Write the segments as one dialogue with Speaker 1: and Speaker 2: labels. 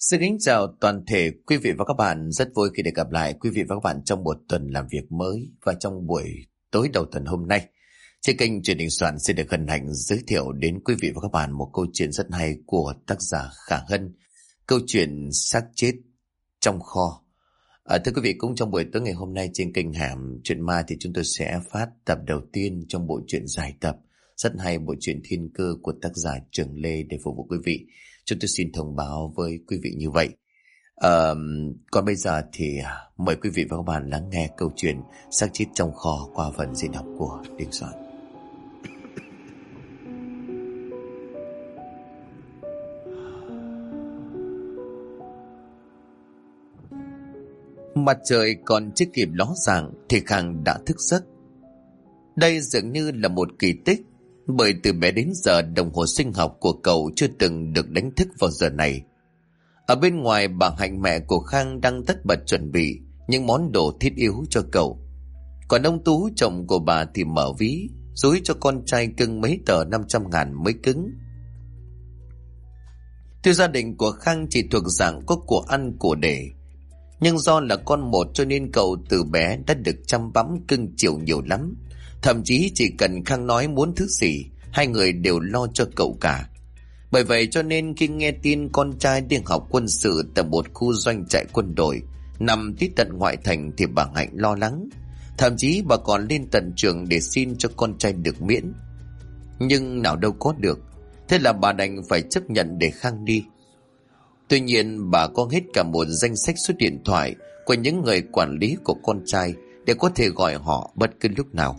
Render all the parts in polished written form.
Speaker 1: Xin kính chào toàn thể quý vị và các bạn, rất vui khi được gặp lại quý vị và các bạn trong một tuần làm việc mới và trong buổi tối đầu tuần hôm nay. Trên kênh Truyền hình Soạn xin được hân hạnh giới thiệu đến quý vị và các bạn một câu chuyện rất hay của tác giả Khả Hân, câu chuyện xác chết trong kho. Thưa quý vị, cũng trong buổi tối ngày hôm nay trên kênh Hẻm Chuyện Ma thì chúng tôi sẽ phát tập đầu tiên trong bộ truyện dài tập rất hay, bộ truyện Thiên Cơ của tác giả Trường Lê để phục vụ quý vị. Chúng tôi xin thông báo với quý vị như vậy. Còn bây giờ thì mời quý vị và các bạn lắng nghe câu chuyện xác chết trong kho qua phần diễn đọc của Đình Soạn. Mặt trời còn chưa kịp ló dạng thì Khang đã thức giấc. Đây dường như là một kỳ tích, bởi từ bé đến giờ đồng hồ sinh học của cậu chưa từng được đánh thức vào giờ này. Ở bên ngoài, bà Hạnh mẹ của Khang đang tất bật chuẩn bị những món đồ thiết yếu cho cậu. Còn ông Tú chồng của bà thì mở ví dúi cho con trai cưng mấy tờ 500.000 mới cứng. Tuy gia đình của Khang chỉ thuộc dạng có của ăn của để, nhưng do là con một cho nên cậu từ bé đã được chăm bẵm cưng chiều nhiều lắm. Thậm chí chỉ cần Khang nói muốn thứ gì, hai người đều lo cho cậu cả. Bởi vậy cho nên khi nghe tin con trai đi học quân sự tại một khu doanh trại quân đội nằm tít tận ngoại thành thì bà Hạnh lo lắng. Thậm chí bà còn lên tận trường để xin cho con trai được miễn. Nhưng nào đâu có được. Thế là bà đành phải chấp nhận để Khang đi. Tuy nhiên bà có hết cả một danh sách số điện thoại của những người quản lý của con trai để có thể gọi họ bất cứ lúc nào.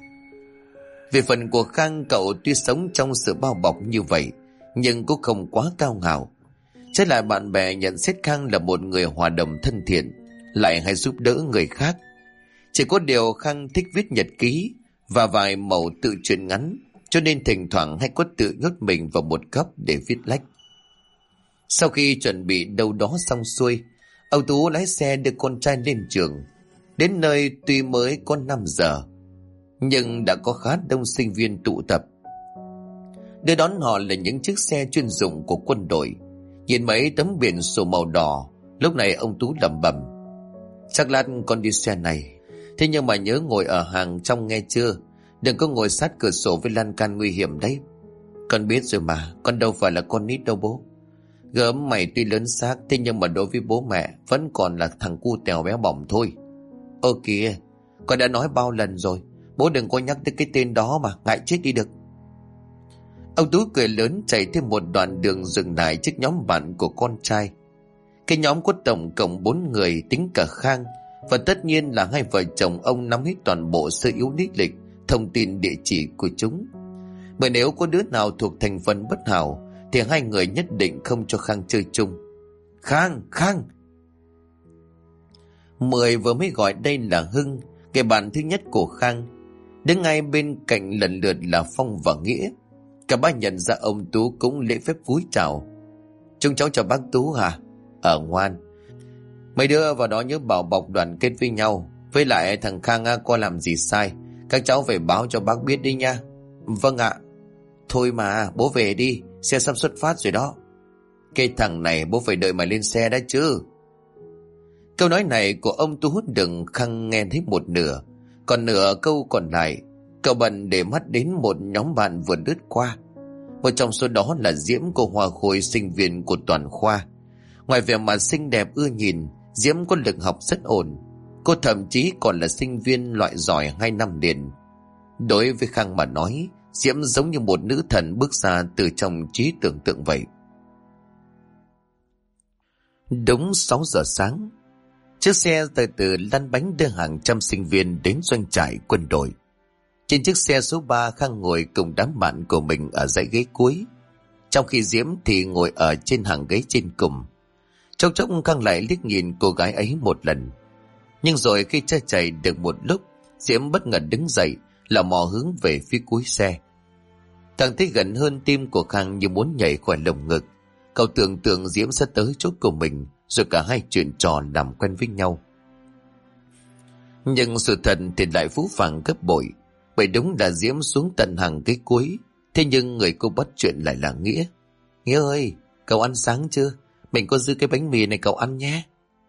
Speaker 1: Về phần của Khang, cậu tuy sống trong sự bao bọc như vậy nhưng cũng không quá cao ngạo. Trái lại, bạn bè nhận xét Khang là một người hòa đồng thân thiện, lại hay giúp đỡ người khác. Chỉ có điều Khang thích viết nhật ký và vài mẩu tự truyện ngắn, cho nên thỉnh thoảng hay có tự nhốt mình vào một góc để viết lách. Sau khi chuẩn bị đâu đó xong xuôi, ông Tú lái xe đưa con trai lên trường. Đến nơi tuy mới có 5 giờ nhưng đã có khá đông sinh viên tụ tập. Đưa đón họ là những chiếc xe chuyên dụng của quân đội. Nhìn mấy tấm biển số màu đỏ, lúc này ông Tú lẩm bẩm: chắc lát con đi xe này, thế nhưng mà nhớ ngồi ở hàng trong nghe chưa, đừng có ngồi sát cửa sổ với lan can nguy hiểm đấy. Con biết rồi mà, con đâu phải là con nít đâu bố. Gớm mày tuy lớn xác, thế nhưng mà đối với bố mẹ vẫn còn là thằng cu tèo béo bỏng thôi. Ơ kìa, con đã nói bao lần rồi, bố đừng có nhắc tới cái tên đó mà, ngại chết đi được. Ông Tú cười lớn chạy thêm một đoạn đường dừng lại trước nhóm bạn của con trai. Cái nhóm có tổng cộng 4 người tính cả Khang, và tất nhiên là hai vợ chồng ông nắm hết toàn bộ sơ yếu lý lịch, thông tin địa chỉ của chúng. Bởi nếu có đứa nào thuộc thành phần bất hảo thì hai người nhất định không cho Khang chơi chung. Khang! Mười vừa mới gọi đây là Hưng, người bạn thứ nhất của Khang. Đứng ngay bên cạnh lần lượt là Phong và Nghĩa. Cả ba nhận ra ông Tú cũng lễ phép cúi chào. Chúng cháu chào bác Tú hả? Ngoan. Mấy đứa vào đó nhớ bảo bọc đoàn kết với nhau. Với lại thằng Khang có làm gì sai, các cháu phải báo cho bác biết đi nha. Vâng ạ. Thôi mà, bố về đi, xe sắp xuất phát rồi đó. Cái thằng này bố phải đợi mà lên xe đã chứ. Câu nói này của ông Tú đừng Khang nghe thấy một nửa, còn nửa câu còn lại cậu bận để mắt đến một nhóm bạn vừa lướt qua. Một trong số đó là Diễm, cô hoa khôi sinh viên của toàn khoa. Ngoài vẻ mặt xinh đẹp ưa nhìn, Diễm có lực học rất ổn. Cô thậm chí còn là sinh viên loại giỏi 2 năm liền. Đối với Khang mà nói, Diễm giống như một nữ thần bước ra từ trong trí tưởng tượng vậy. Đúng 6 giờ sáng, chiếc xe từ từ lăn bánh đưa hàng trăm sinh viên đến doanh trại quân đội. Trên chiếc xe số 3, Khang ngồi cùng đám bạn của mình ở dãy ghế cuối, trong khi Diễm thì ngồi ở trên hàng ghế trên cùng. Trong chốc Khang lại liếc nhìn cô gái ấy một lần. Nhưng rồi khi xe chạy được một lúc, Diễm bất ngờ đứng dậy, là mò hướng về phía cuối xe. Càng thấy gần hơn, tim của Khang như muốn nhảy khỏi lồng ngực. Cậu tưởng tượng Diễm sẽ tới chỗ của mình, rồi cả hai chuyện trò làm quen với nhau. Nhưng sự thật thì lại phũ phàng gấp bội, bởi đúng là Diễm xuống tận hàng ghế cuối. Thế nhưng người cô bắt chuyện lại là Nghĩa. Nghĩa ơi, cậu ăn sáng chưa? mình có dư cái bánh mì này cậu ăn nhé.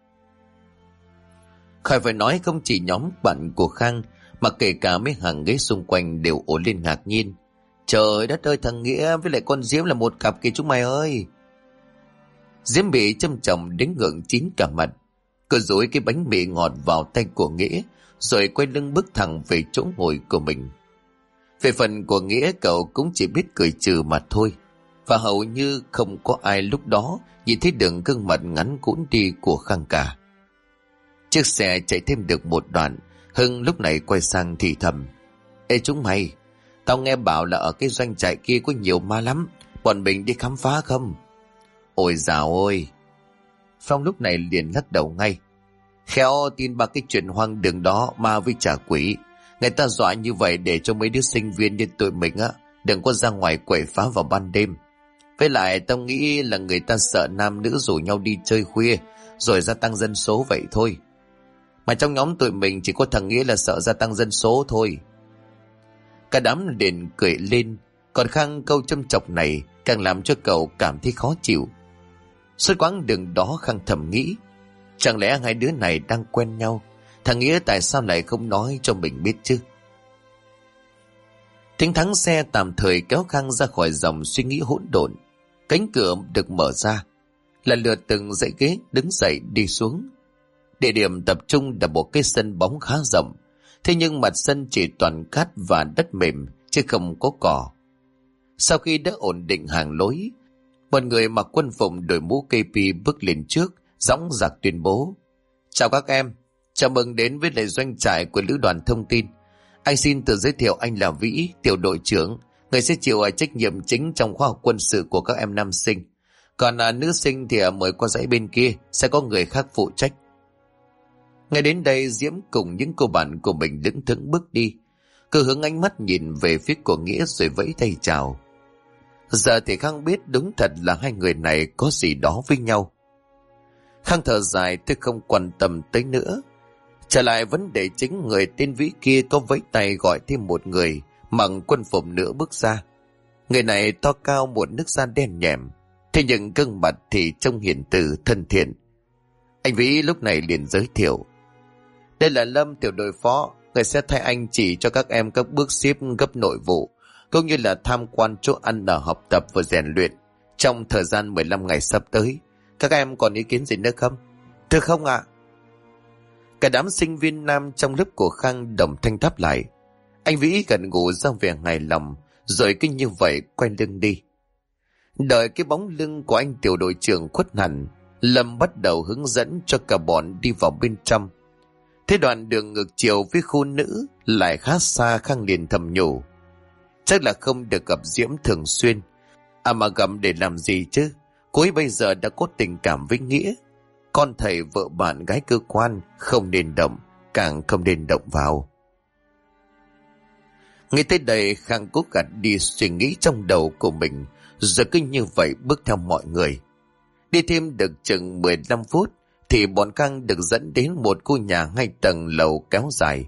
Speaker 1: Khỏi phải nói, không chỉ nhóm bạn của Khang mà kể cả mấy hàng ghế xung quanh đều ồ lên ngạc nhiên. Trời đất ơi, thằng Nghĩa với lại con Diễm là một cặp kìa chúng mày ơi. Diễm bị châm chồng đến ngượng chín cả mặt. Cô dối cái bánh mì ngọt vào tay của Nghĩa, rồi quay lưng bước thẳng về chỗ ngồi của mình. Về phần của Nghĩa, cậu cũng chỉ biết cười trừ mà thôi. Và hầu như không có ai lúc đó nhìn thấy đường gương mặt ngắn cũn đi của Khang cả. Chiếc xe chạy thêm được một đoạn, Hưng lúc này quay sang thì thầm: Ê chúng mày, tao nghe bảo là ở cái doanh trại kia có nhiều ma lắm, bọn mình đi khám phá không? Ôi dào ôi! Phong lúc này liền lắc đầu ngay. Khéo tin ba cái chuyện hoang đường đó, ma với trả quỷ. Người ta dọa như vậy để cho mấy đứa sinh viên như tụi mình á đừng có ra ngoài quậy phá vào ban đêm. Với lại tao nghĩ là người ta sợ nam nữ rủ nhau đi chơi khuya rồi gia tăng dân số vậy thôi. Mà trong nhóm tụi mình chỉ có thằng Nghĩa là sợ gia tăng dân số thôi. Cả đám liền cười lên, còn Khang câu châm chọc này càng làm cho cậu cảm thấy khó chịu. Suốt quãng đường đó Khang thầm nghĩ, chẳng lẽ hai đứa này đang quen nhau? Thằng Nghĩa tại sao lại không nói cho mình biết chứ? Tiếng thắng xe tạm thời kéo Khang ra khỏi dòng suy nghĩ hỗn độn. Cánh cửa được mở ra, lần lượt từng dãy ghế đứng dậy đi xuống. Địa điểm tập trung là một cái sân bóng khá rộng, thế nhưng mặt sân chỉ toàn cát và đất mềm chứ không có cỏ. Sau khi đã ổn định hàng lối, một người mặc quân phục đội mũ KP bước lên trước, dõng dạc tuyên bố: Chào các em, chào mừng đến với lễ doanh trại của lữ đoàn thông tin. Anh xin tự giới thiệu, anh là Vĩ, tiểu đội trưởng, người sẽ chịu trách nhiệm chính trong khóa học quân sự của các em nam sinh. Còn nữ sinh thì mời qua dãy bên kia, sẽ có người khác phụ trách. Ngay đến đây, Diễm cùng những cô bạn của mình đứng thững bước đi. Cứ hướng ánh mắt nhìn về phía của Nghĩa rồi vẫy tay chào. Giờ thì Khang biết đúng thật là hai người này có gì đó với nhau. Khang thở dài, tôi không quan tâm tới nữa. Trở lại vấn đề chính, người tên Vĩ kia có vẫy tay gọi thêm một người mặc quân phục nữa bước ra. Người này to cao, một nước da đen nhẻm, thế nhưng gương mặt thì trông hiền từ thân thiện. Anh Vĩ lúc này liền giới thiệu: Đây là Lâm, tiểu đội phó, người sẽ thay anh chỉ cho các em các bước xếp gấp nội vụ, cũng như là tham quan chỗ ăn ở, học tập và rèn luyện trong thời gian 15 ngày sắp tới. Các em còn ý kiến gì nữa không? Thưa không ạ. Cả đám sinh viên nam trong lớp của Khang đồng thanh đáp lại. Anh Vĩ gần gù ra vẻ hài lòng, rồi cứ như vậy quay lưng đi. Đợi cái bóng lưng của anh tiểu đội trưởng khuất hẳn, Lâm bắt đầu hướng dẫn cho cả bọn đi vào bên trong. Thế đoạn đường ngược chiều với khu nữ lại khá xa, Khang liền thầm nhủ: Chắc là không được gặp Diễm thường xuyên. À mà gặp để làm gì chứ? Cô ấy bây giờ đã có tình cảm với Nghĩa. Con thầy, vợ bạn, gái cơ quan, không nên động, càng không nên động vào. Ngay tới đây, Khang cố gạt đi suy nghĩ trong đầu của mình, rồi cứ như vậy bước theo mọi người. Đi thêm được chừng 15 phút thì bọn Khang được dẫn đến một khu nhà 2 tầng lầu kéo dài.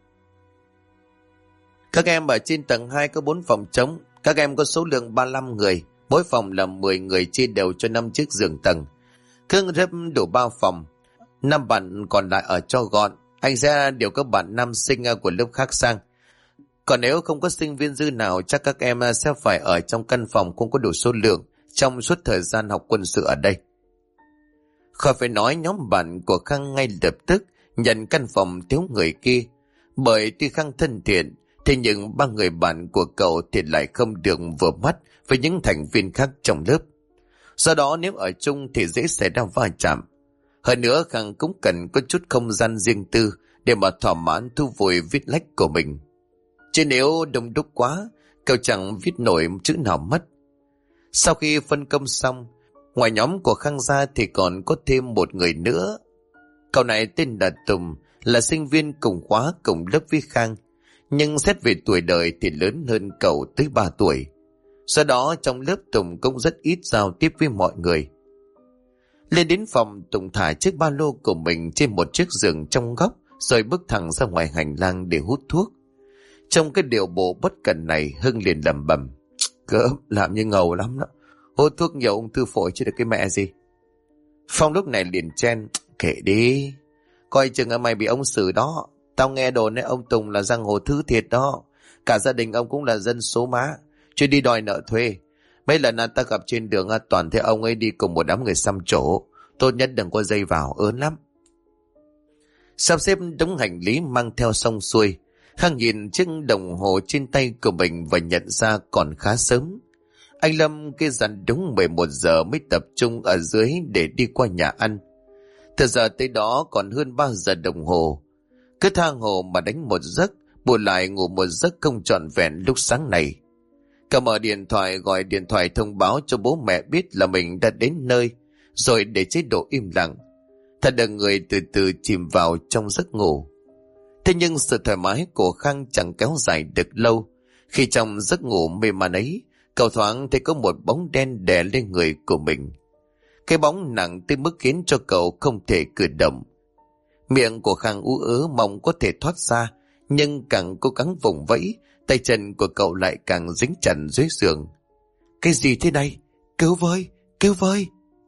Speaker 1: Các em ở trên tầng 2 có 4 phòng trống. Các em có số lượng 35 người, mỗi phòng là 10 người, chia đều cho 5 chiếc giường tầng. Khương rếp đủ 3 phòng, 5 bạn còn lại ở cho gọn. Anh sẽ điều các bạn nam sinh của lớp khác sang. Còn nếu không có sinh viên dư nào, chắc các em sẽ phải ở trong căn phòng không có đủ số lượng trong suốt thời gian học quân sự ở đây. Khỏi phải nói, nhóm bạn của Khang ngay lập tức nhận căn phòng thiếu người kia. Bởi tuy Khang thân thiện, thế nhưng 3 người bạn của cậu thì lại không được vừa mắt với những thành viên khác trong lớp. Do đó nếu ở chung thì dễ xảy ra va chạm. Hơn nữa Khang cũng cần có chút không gian riêng tư để mà thỏa mãn thú vui viết lách của mình. Chứ nếu đông đúc quá, cậu chẳng viết nổi chữ nào mất. Sau khi phân công xong, ngoài nhóm của Khang ra thì còn có thêm một người nữa. Cậu này tên là Tùng, là sinh viên cùng khóa cùng lớp với Khang, nhưng xét về tuổi đời thì lớn hơn cậu tới 3 tuổi. Do đó trong lớp Tùng cũng rất ít giao tiếp với mọi người. Lên đến phòng, Tùng thả chiếc ba lô của mình trên một chiếc giường trong góc, rồi bước thẳng ra ngoài hành lang để hút thuốc. Trong cái điệu bộ bất cẩn này, Hưng liền lẩm bẩm: Gớm, làm như ngầu lắm đó. Hút thuốc nhiều ung thư phổi chứ được cái mẹ gì. Phong lúc này liền chen, kệ đi, coi chừng mày bị ông xử đó. Tao nghe đồn ấy, ông Tùng là giang hồ thứ thiệt đó. Cả gia đình ông cũng là dân số má, chưa đi đòi nợ thuê. Mấy lần ta gặp trên đường toàn thấy ông ấy đi cùng một đám người xăm trổ. Tốt nhất đừng có dây vào, ớn lắm. Sắp xếp đống hành lý mang theo xong xuôi, Khang nhìn chiếc đồng hồ trên tay của mình và nhận ra còn khá sớm. Anh Lâm kia dặn đúng 11 giờ mới tập trung ở dưới để đi qua nhà ăn. Thật giờ tới đó còn hơn 3 giờ đồng hồ. Cứ tha hồ mà đánh một giấc, bù lại ngủ một giấc không trọn vẹn lúc sáng này. Cả mở điện thoại gọi điện thoại thông báo cho bố mẹ biết là mình đã đến nơi, rồi để chế độ im lặng. Thật là người từ từ chìm vào trong giấc ngủ. Thế nhưng sự thoải mái của Khang chẳng kéo dài được lâu. Khi trong giấc ngủ mê man ấy, cậu thoáng thấy có một bóng đen đè lên người của mình. Cái bóng nặng tới mức khiến cho cậu không thể cử động. Miệng của Khang ú ớ mong có thể thoát ra, nhưng càng cố gắng vùng vẫy, tay chân của cậu lại càng dính chặt dưới giường. Cái gì thế này? Cứu với! Cứu với!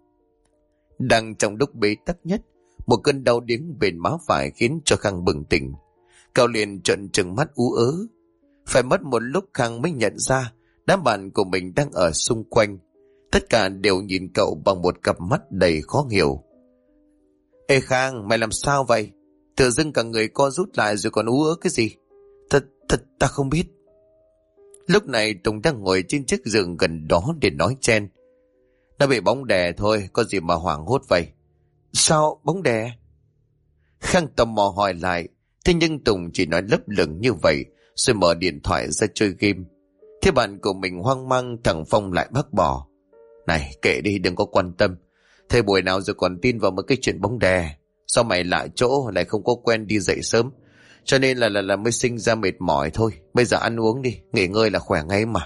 Speaker 1: Đang trong lúc bế tắc nhất, một cơn đau điếng bên má phải khiến cho Khang bừng tỉnh. Cậu liền trợn trừng mắt ú ớ. Phải mất một lúc Khang mới nhận ra đám bạn của mình đang ở xung quanh. Tất cả đều nhìn cậu bằng một cặp mắt đầy khó hiểu. Ê Khang, mày làm sao vậy? Tự dưng cả người co rút lại rồi còn ú ớ cái gì? Ta không biết. Lúc này Tùng đang ngồi trên chiếc giường gần đó để nói chen. Nó bị bóng đè thôi, có gì mà hoảng hốt vậy? Sao bóng đè? Khang tò mò hỏi lại, thế nhưng Tùng chỉ nói lấp lửng như vậy, rồi mở điện thoại ra chơi game. Thế bạn của mình hoang mang, thằng Phong lại bác bỏ. Này, kệ đi, đừng có quan tâm. Thế buổi nào rồi còn tin vào một cái chuyện bóng đè? Sao mày lạ chỗ lại không có quen đi dậy sớm, cho nên là mới sinh ra mệt mỏi thôi. Bây giờ ăn uống đi, nghỉ ngơi là khỏe ngay mà.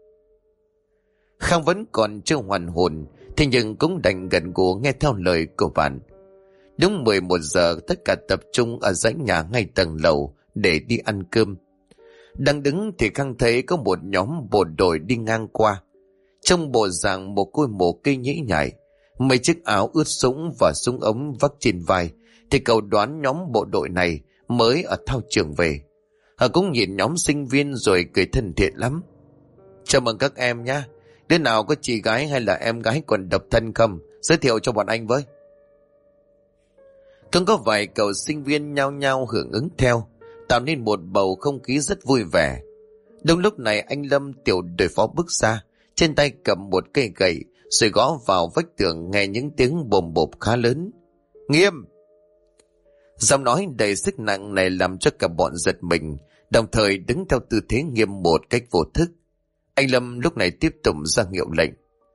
Speaker 1: Khang vẫn còn chưa hoàn hồn, thế nhưng cũng đành gật gù nghe theo lời của bạn. Đúng 11 giờ tất cả tập trung ở dãy nhà ngay tầng lầu để đi ăn cơm. Đang đứng thì Khang thấy có một nhóm bộ đội đi ngang qua. Trong bộ dạng một côi mồ cây nhễ nhại, mấy chiếc áo ướt sũng và súng ống vắt trên vai, thì cậu đoán nhóm bộ đội này mới ở thao trường về. Họ cũng nhìn nhóm sinh viên rồi cười thân thiện lắm. Chào mừng các em nhé. Đứa nào có chị gái hay là em gái còn độc thân không? Giới thiệu cho bọn anh với. Cũng có vài cậu sinh viên nhao nhao hưởng ứng theo, tạo nên một bầu không khí rất vui vẻ. Đúng lúc này anh Lâm, tiểu đội phó bước ra, trên tay cầm một cây gậy, rồi gõ vào vách tường nghe những tiếng bồm bộp khá lớn. Nghiêm! Giọng nói đầy sức nặng này làm cho cả bọn giật mình, đồng thời đứng theo tư thế nghiêm một cách vô thức. Anh Lâm lúc này tiếp tục ra hiệu lệnh.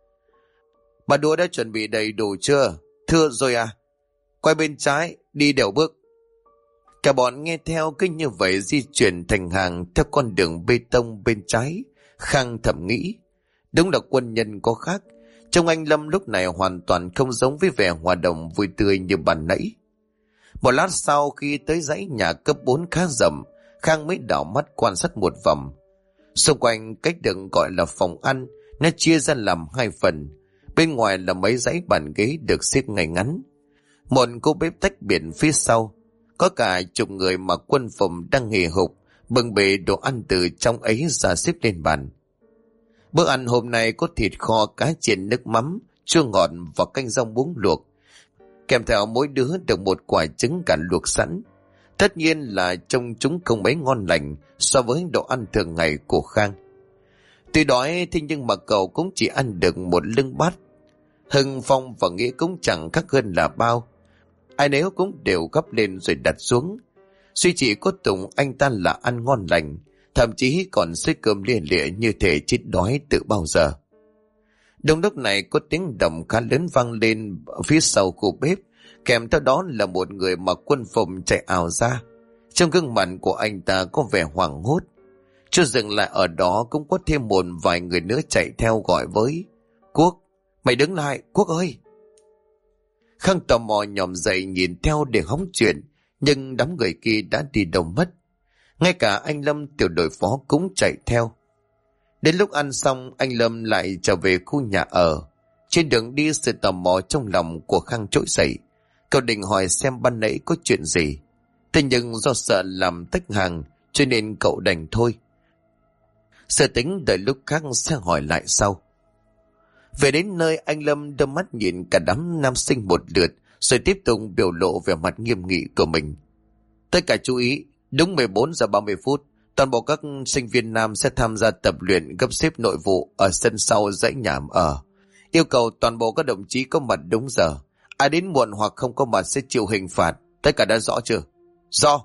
Speaker 1: Bà đũa đã chuẩn bị đầy đủ chưa? Thưa rồi à? Quay bên trái, đi đều bước. Cả bọn nghe theo cứ như vậy di chuyển thành hàng theo con đường bê tông bên trái. Khang thầm nghĩ, đúng là quân nhân có khác. Trông anh Lâm lúc này hoàn toàn không giống với vẻ hòa đồng vui tươi như ban nãy. Một lát sau khi tới dãy nhà cấp 4 khá rộng, Khang mới đảo mắt quan sát một vòng. Xung quanh cách đường gọi là phòng ăn, nó chia ra làm hai phần. Bên ngoài là mấy dãy bàn ghế được xếp ngay ngắn. Một cô bếp tách biệt phía sau. Có cả chục người mặc quân phục đang hì hục, bưng bề đồ ăn từ trong ấy ra xếp lên bàn. Bữa ăn hôm nay có thịt kho, cá chiên nước mắm, chua ngọt và canh rau muống luộc. Kèm theo mỗi đứa được một quả trứng cạn luộc sẵn. Tất nhiên là trông chúng không mấy ngon lành so với đồ ăn thường ngày của Khang. Tuy đói thế nhưng mà cậu cũng chỉ ăn được một lưng bát. Hưng, Phong và Nghĩa cũng chẳng khác hơn là bao. Ai nấy cũng đều gấp lên rồi đặt xuống. Duy chỉ có Tùng, anh ta là ăn ngon lành, thậm chí còn xếp cơm lia lịa như thể chết đói từ bao giờ. Đúng lúc này có tiếng động khá lớn vang lên phía sau khu bếp, kèm theo đó là một người mặc quân phục chạy ào ra. Trong gương mặt của anh ta có vẻ hoảng hốt. Chưa dừng lại ở đó, cũng có thêm một vài người nữa chạy theo gọi với: Quốc, mày đứng lại, Quốc ơi! Khang tò mò nhòm dậy nhìn theo để hóng chuyện, nhưng đám người kia đã đi đâu mất. Ngay cả anh Lâm, tiểu đội phó cũng chạy theo. Đến lúc ăn xong, anh Lâm lại trở về khu nhà ở. Trên đường đi, sự tò mò trong lòng của Khang trỗi dậy. Cậu định hỏi xem ban nãy có chuyện gì. Thế nhưng do sợ làm tách hàng cho nên cậu đành thôi. Sở tính đợi lúc khác sẽ hỏi lại sau. Về đến nơi, anh Lâm đưa mắt nhìn cả đám nam sinh một lượt, rồi tiếp tục biểu lộ vẻ mặt nghiêm nghị của mình. Tất cả chú ý, đúng 14 giờ 30 phút, toàn bộ các sinh viên nam sẽ tham gia tập luyện gấp xếp nội vụ ở sân sau dãy nhà ở. Yêu cầu toàn bộ các đồng chí có mặt đúng giờ. Ai đến muộn hoặc không có mặt sẽ chịu hình phạt. Tất cả đã rõ chưa? Rõ.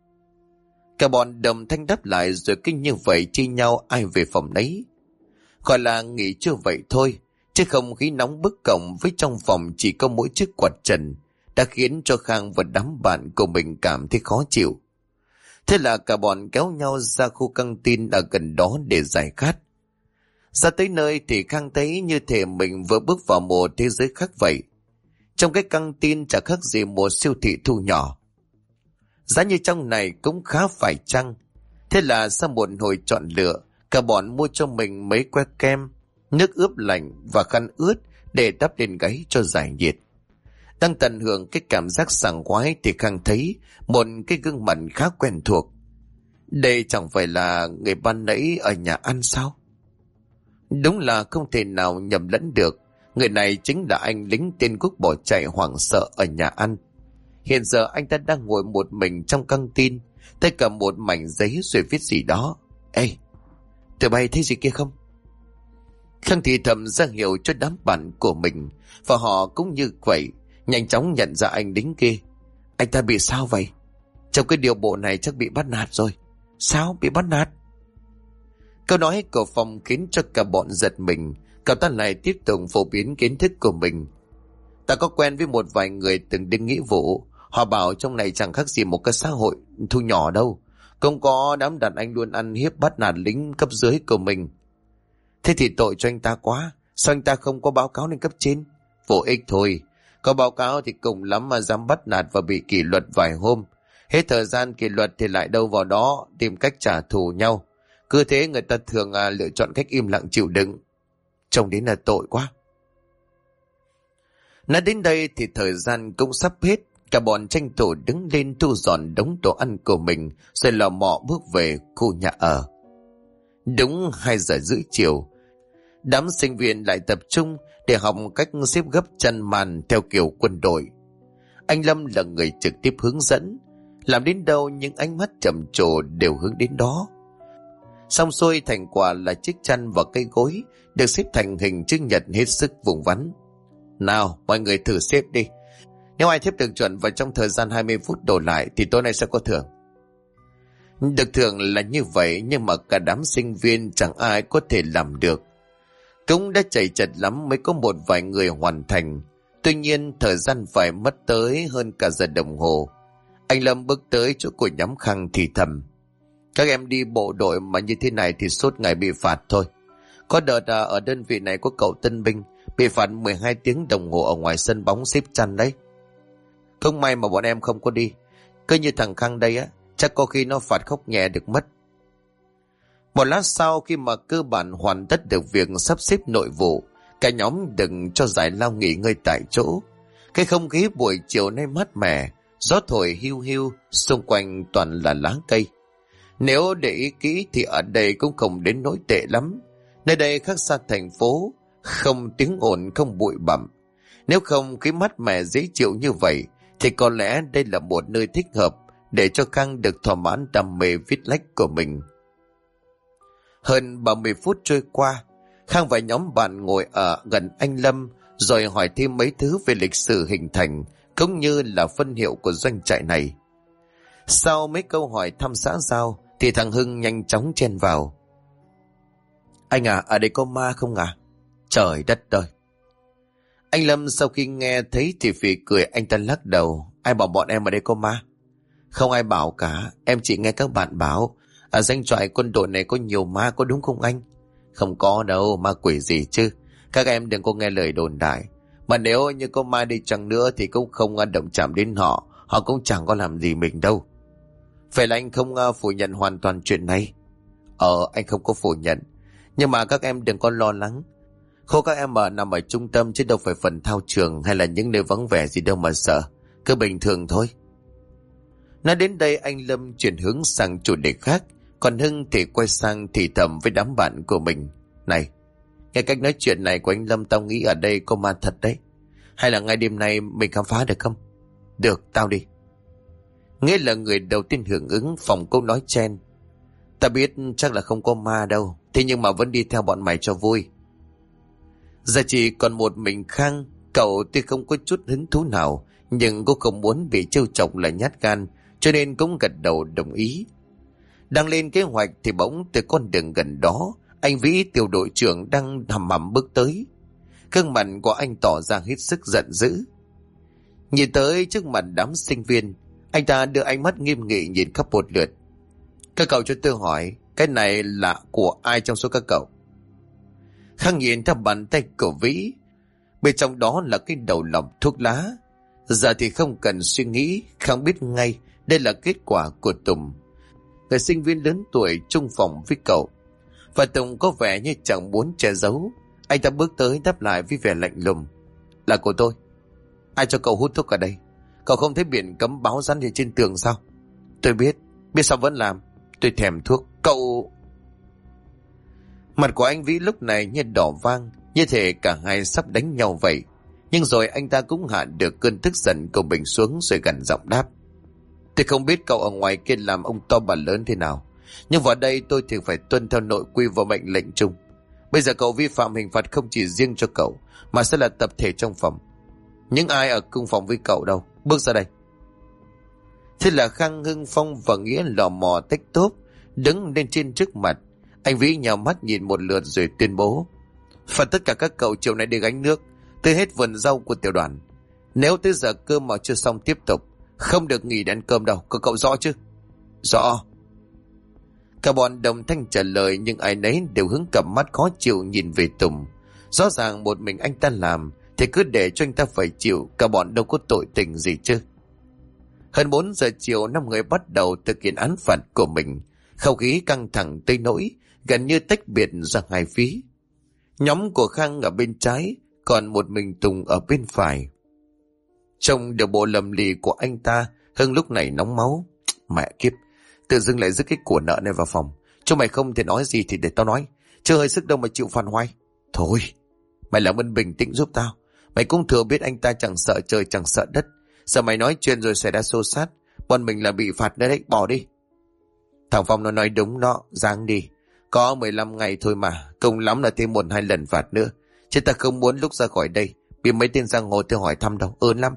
Speaker 1: Cả bọn đồng thanh đáp lại, rồi kinh như vậy chia nhau ai về phòng nấy. Gọi là nghỉ chưa vậy thôi, chứ không khí nóng bức cộng với trong phòng chỉ có mỗi chiếc quạt trần đã khiến cho Khang và đám bạn của mình cảm thấy khó chịu. Thế là cả bọn kéo nhau ra khu căng tin ở gần đó để giải khát. Ra tới nơi thì Khang thấy như thể mình vừa bước vào một thế giới khác vậy. Trong cái căng tin chẳng khác gì một siêu thị thu nhỏ. Giá như trong này cũng khá phải chăng. Thế là sau một hồi chọn lựa, cả bọn mua cho mình mấy que kem, nước ướp lạnh và khăn ướt để đắp lên gáy cho giải nhiệt. Đang tận hưởng cái cảm giác sảng khoái thì Khang thấy một cái gương mặt khá quen thuộc. Đây chẳng phải là người ban nãy ở nhà ăn sao? Đúng là không thể nào nhầm lẫn được. Người này chính là anh lính tên Quốc bỏ chạy hoảng sợ ở nhà ăn. Hiện giờ anh ta đang ngồi một mình trong căng tin, tay cầm một mảnh giấy rồi viết gì đó. Ê, tụi bay thấy gì kia không? Khang thì thầm ra hiệu cho đám bạn của mình, và họ cũng như vậy, nhanh chóng nhận ra anh lính kia. Anh ta bị sao vậy? Trong cái điều bộ này chắc bị bắt nạt rồi. Sao bị bắt nạt? Câu nói của Phong khiến cho cả bọn giật mình. Cậu ta lại tiếp tục phổ biến kiến thức của mình. Ta có quen với một vài người từng đi nghĩa vụ. Họ bảo trong này chẳng khác gì một cái xã hội thu nhỏ đâu. Không có đám đàn anh luôn ăn hiếp bắt nạt lính cấp dưới của mình. Thế thì tội cho anh ta quá. Sao anh ta không có báo cáo lên cấp trên? Vô ích thôi. Có báo cáo thì cùng lắm mà dám bắt nạt và bị kỷ luật vài hôm. Hết thời gian kỷ luật thì lại đâu vào đó tìm cách trả thù nhau. Cứ thế người ta thường lựa chọn cách im lặng chịu đựng. Trông đến là tội quá. Nói đến đây thì thời gian cũng sắp hết. Cả bọn tranh thủ đứng lên thu dọn đống đồ ăn của mình, rồi lò mò bước về khu nhà ở. Đúng 2 giờ rưỡi chiều, đám sinh viên lại tập trung để học cách xếp gấp chăn màn theo kiểu quân đội. Anh Lâm là người trực tiếp hướng dẫn. Làm đến đâu những ánh mắt trầm trồ đều hướng đến đó. Xong xuôi, thành quả là chiếc chăn và cây gối được xếp thành hình chữ nhật hết sức vuông vắn. Nào, mọi người thử xếp đi. Nếu ai xếp được chuẩn và trong thời gian 20 phút đổ lại thì tối nay sẽ có thưởng. Được thưởng là như vậy, nhưng mà cả đám sinh viên chẳng ai có thể làm được. Cũng đã chạy chật lắm mới có một vài người hoàn thành. Tuy nhiên thời gian phải mất tới hơn cả giờ đồng hồ. Anh Lâm bước tới chỗ của nhóm Khang thì thầm. Các em đi bộ đội mà như thế này thì suốt ngày bị phạt thôi. Có đợt ở đơn vị này có cậu tân binh bị phạt 12 tiếng đồng hồ ở ngoài sân bóng xếp chăn đấy. Không may mà bọn em không có đi. Cứ như thằng Khang đây á, chắc có khi nó phạt khóc nhẹ được mất. Một lát sau, khi mà cơ bản hoàn tất được việc sắp xếp nội vụ, cả nhóm đừng cho giải lao nghỉ ngơi tại chỗ. Cái không khí buổi chiều nay mát mẻ, gió thổi hiu hiu, xung quanh toàn là lá cây. Nếu để ý kỹ thì ở đây cũng không đến nỗi tệ lắm. Nơi đây khác xa thành phố, không tiếng ồn, không bụi bặm. Nếu không khí mát mẻ dễ chịu như vậy thì có lẽ đây là một nơi thích hợp để cho Khang được thỏa mãn đam mê viết lách của mình. Hơn 30 phút trôi qua, Khang và nhóm bạn ngồi ở gần anh Lâm rồi hỏi thêm mấy thứ về lịch sử hình thành cũng như là phân hiệu của doanh trại này. Sau mấy câu hỏi thăm xã giao thì thằng Hưng nhanh chóng chen vào. Anh à, ở đây có ma không à? Trời đất ơi! Anh Lâm sau khi nghe thấy thì phì cười, anh ta lắc đầu. Ai bảo bọn em ở đây có ma? Không ai bảo cả, em chỉ nghe các bạn bảo ở danh trại quân đội này có nhiều ma, có đúng không anh? Không có đâu, ma quỷ gì chứ. Các em đừng có nghe lời đồn đại. Mà nếu như có ma đi chăng nữa thì cũng không động chạm đến họ. Họ cũng chẳng có làm gì mình đâu. Phải là anh không phủ nhận hoàn toàn chuyện này? Anh không có phủ nhận. Nhưng mà các em đừng có lo lắng. Khu các em ở nằm ở trung tâm chứ đâu phải phần thao trường hay là những nơi vắng vẻ gì đâu mà sợ. Cứ bình thường thôi. Nói đến đây anh Lâm chuyển hướng sang chủ đề khác. Còn Hưng thì quay sang thì thầm với đám bạn của mình. Này, nghe cách nói chuyện này của anh Lâm tao nghĩ ở đây có ma thật đấy. Hay là ngay đêm nay mình khám phá được không? Được, tao đi. Nghĩa là người đầu tiên hưởng ứng, Phòng cũng nói chen. Ta biết chắc là không có ma đâu, thế nhưng mà vẫn đi theo bọn mày cho vui. Giờ chỉ còn một mình Khang. Cậu tuy không có chút hứng thú nào, nhưng cũng không muốn bị trêu chọc là nhát gan, cho nên cũng gật đầu đồng ý. Đang lên kế hoạch thì bỗng từ con đường gần đó, anh Vĩ tiểu đội trưởng đang hầm hầm bước tới. Gương mặt của anh tỏ ra hết sức giận dữ. Nhìn tới trước mặt đám sinh viên, anh ta đưa ánh mắt nghiêm nghị nhìn khắp một lượt. Các cậu cho tôi hỏi, cái này là của ai trong số các cậu? Khang nhìn theo bàn tay của Vĩ, bên trong đó là cái đầu lọc thuốc lá. Giờ thì không cần suy nghĩ, Khang biết ngay đây là kết quả của Tùng, người sinh viên lớn tuổi chung phòng với cậu. Và Tùng có vẻ như chẳng muốn che giấu. Anh ta bước tới đáp lại với vẻ lạnh lùng. Là của tôi. Ai cho cậu hút thuốc ở đây? Cậu không thấy biển cấm báo dán ở trên tường sao? Tôi biết sao vẫn làm. Tôi thèm thuốc. Cậu... Mặt của anh Vĩ lúc này như đỏ vang, như thể cả hai sắp đánh nhau vậy. Nhưng rồi anh ta cũng hạ được cơn tức giận của mình xuống rồi gằn giọng đáp. Tôi không biết cậu ở ngoài kia làm ông to bà lớn thế nào, nhưng vào đây tôi thì phải tuân theo nội quy và mệnh lệnh chung. Bây giờ cậu vi phạm hình phạt không chỉ riêng cho cậu, mà sẽ là tập thể trong phòng. Những ai ở cùng phòng với cậu đâu, bước ra đây. Thế là Khang, Hưng, Phong và Nghĩa lò mò tách tốp đứng lên trên trước mặt. Anh Vĩ nhào mắt nhìn một lượt rồi tuyên bố. Phần tất cả các cậu chiều nay đi gánh nước, tới hết vườn rau của tiểu đoàn. Nếu tới giờ cơm mà chưa xong tiếp tục, không được nghỉ để ăn cơm đâu, có cậu rõ chứ? Rõ. Cả bọn đồng thanh trả lời, nhưng ai nấy đều hướng cặp mắt khó chịu nhìn về Tùng. Rõ ràng một mình anh ta làm thì cứ để cho anh ta phải chịu, cả bọn đâu có tội tình gì chứ. Hơn 4 giờ chiều, 5 người bắt đầu thực hiện án phạt của mình. Không khí căng thẳng tới nỗi gần như tách biệt ra hai phía. Nhóm của Khang ở bên trái, còn một mình Tùng ở bên phải. Trong điều bộ lầm lì của anh ta, Hưng lúc này nóng máu. Mẹ kiếp, tự dưng lại dứt cái của nợ này vào phòng. Chúng mày không thể nói gì thì để tao nói, chưa hơi sức đâu mà chịu phản hoài. Thôi, mày làm ơn bình tĩnh giúp tao. Mày cũng thừa biết anh ta chẳng sợ trời chẳng sợ đất. Giờ mày nói chuyện rồi xảy ra xô xát, bọn mình là bị phạt đấy, bỏ đi. Thằng Phong nó nói đúng đó, giang đi. Có 15 ngày thôi mà, cùng lắm là thêm 1-2 lần phạt nữa. Chứ ta không muốn lúc ra khỏi đây bị mấy tên giang hồ tới hỏi thăm đâu, ơn lắm.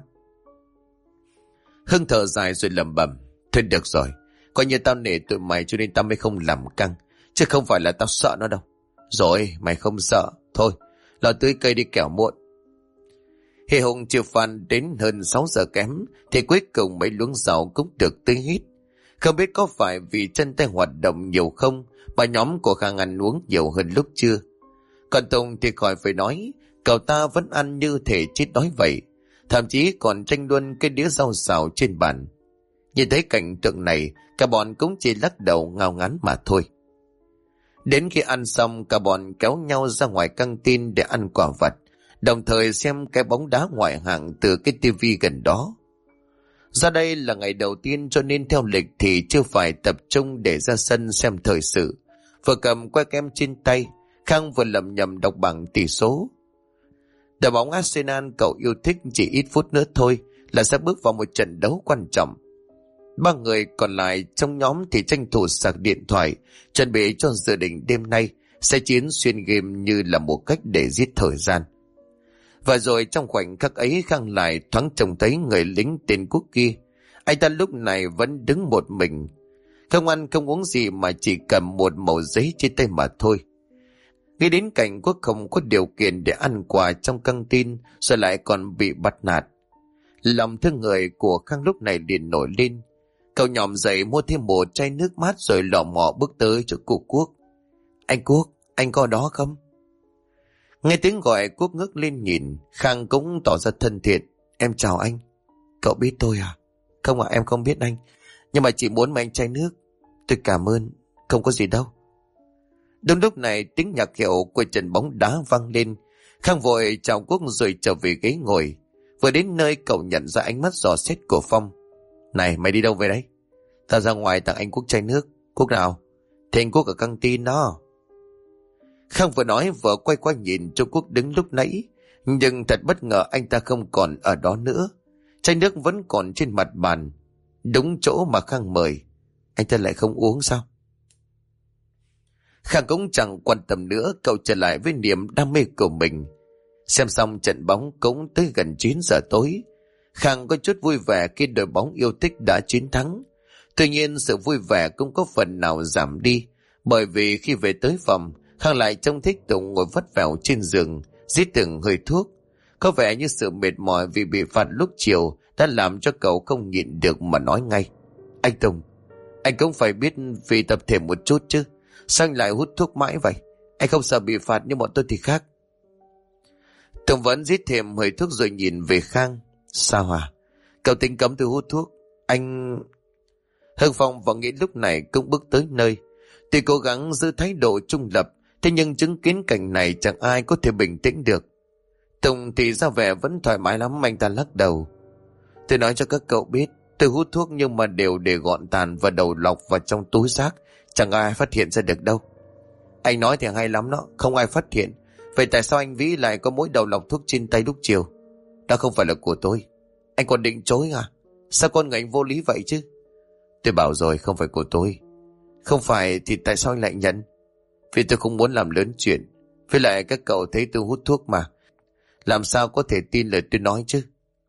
Speaker 1: Hưng thở dài rồi lẩm bẩm. Thôi được rồi, coi như tao nể tụi mày cho nên tao mới không làm căng, chứ không phải là tao sợ nó đâu. Rồi, mày không sợ, thôi, lò tưới cây đi kẻo muộn. Hề hùng chiều phàn đến hơn 6 giờ kém, thì cuối cùng mấy luống rau cũng được tưới hết. Không biết có phải vì chân tay hoạt động nhiều không, mà nhóm của Khang ăn uống nhiều hơn lúc trưa. Còn Tùng thì khỏi phải nói, cậu ta vẫn ăn như thể chết đói vậy, thậm chí còn tranh luôn cái đĩa rau xào trên bàn. Nhìn thấy cảnh tượng này, cả bọn cũng chỉ lắc đầu ngao ngán mà thôi. Đến khi ăn xong, cả bọn kéo nhau ra ngoài căng tin để ăn quả vặt, đồng thời xem cái bóng đá ngoại hạng từ cái tivi gần đó. Ra đây là ngày đầu tiên cho nên theo lịch thì chưa phải tập trung để ra sân xem thời sự. Vừa cầm que kem trên tay, Khang vừa lẩm nhẩm đọc bảng tỷ số. Đội bóng Arsenal cậu yêu thích chỉ ít phút nữa thôi là sẽ bước vào một trận đấu quan trọng. 3 người còn lại trong nhóm thì tranh thủ sạc điện thoại, chuẩn bị cho dự định đêm nay sẽ chiến xuyên game như là một cách để giết thời gian. Và rồi trong khoảnh khắc ấy, Khang lại thoáng trông thấy người lính tên Quốc kia. Anh ta lúc này vẫn đứng một mình, không ăn không uống gì mà chỉ cầm một mẩu giấy trên tay mà thôi. Nghĩ đến cảnh Quốc không có điều kiện để ăn quà trong căng tin rồi lại còn bị bắt nạt, lòng thương người của Khang lúc này liền nổi lên. Cậu nhòm dậy mua thêm một chai nước mát rồi lọ mọ bước tới chỗ cụ Quốc. Anh Quốc, anh có đó không? Nghe tiếng gọi, Quốc ngước lên nhìn. Khang cũng tỏ ra thân thiện. Em chào anh. Cậu biết tôi à? Không ạ, em không biết anh, nhưng mà chỉ muốn mà anh chai nước. Tôi cảm ơn, không có gì đâu. Đúng lúc này tiếng nhạc hiệu của trận bóng đá vang lên. Khang vội chào Quốc rồi trở về ghế ngồi. Vừa đến nơi cậu nhận ra ánh mắt dò xét của Phong. Này, mày đi đâu về đấy? Ta ra ngoài tặng anh Quốc chai nước. Quốc nào? Thì anh Quốc ở căng tin đó. Khang vừa nói vừa quay qua nhìn cho Quốc đứng lúc nãy. Nhưng thật bất ngờ anh ta không còn ở đó nữa. Chai nước vẫn còn trên mặt bàn, đúng chỗ mà Khang mời. Anh ta lại không uống sao? Khang cũng chẳng quan tâm nữa, cậu trở lại với niềm đam mê của mình. Xem xong trận bóng cũng tới gần 9 giờ tối. Khang có chút vui vẻ khi đội bóng yêu thích đã chiến thắng. Tuy nhiên sự vui vẻ cũng có phần nào giảm đi, bởi vì khi về tới phòng, Khang lại trông thấy Tùng ngồi vắt vẻo trên giường, rít từng hơi thuốc. Có vẻ như sự mệt mỏi vì bị phạt lúc chiều đã làm cho cậu không nhịn được mà nói ngay. Anh Tùng, anh cũng phải biết vì tập thể một chút chứ. Sao anh lại hút thuốc mãi vậy? Anh không sợ bị phạt như bọn tôi thì khác. Tùng vẫn rít thêm hơi thuốc rồi nhìn về Khang. Sao à? Cậu tính cấm tôi hút thuốc? Anh... Hưng Phong và nghĩ lúc này cũng bước tới nơi. Tuy cố gắng giữ thái độ trung lập, thế nhưng chứng kiến cảnh này chẳng ai có thể bình tĩnh được. Tùng thì ra vẻ vẫn thoải mái lắm, anh ta lắc đầu. Tôi nói cho các cậu biết, tôi hút thuốc nhưng mà đều để gọn tàn và đầu lọc vào trong túi rác, chẳng ai phát hiện ra được đâu. Anh nói thì hay lắm đó, không ai phát hiện. Vậy tại sao anh Vĩ lại có mỗi đầu lọc thuốc trên tay lúc chiều? Đó không phải là của tôi. Anh còn định chối à? Sao con người anh vô lý vậy chứ? Tôi bảo rồi không phải của tôi. Không phải thì tại sao anh lại nhận? Vì tôi không muốn làm lớn chuyện. Với lại các cậu thấy tôi hút thuốc mà, làm sao có thể tin lời tôi nói chứ?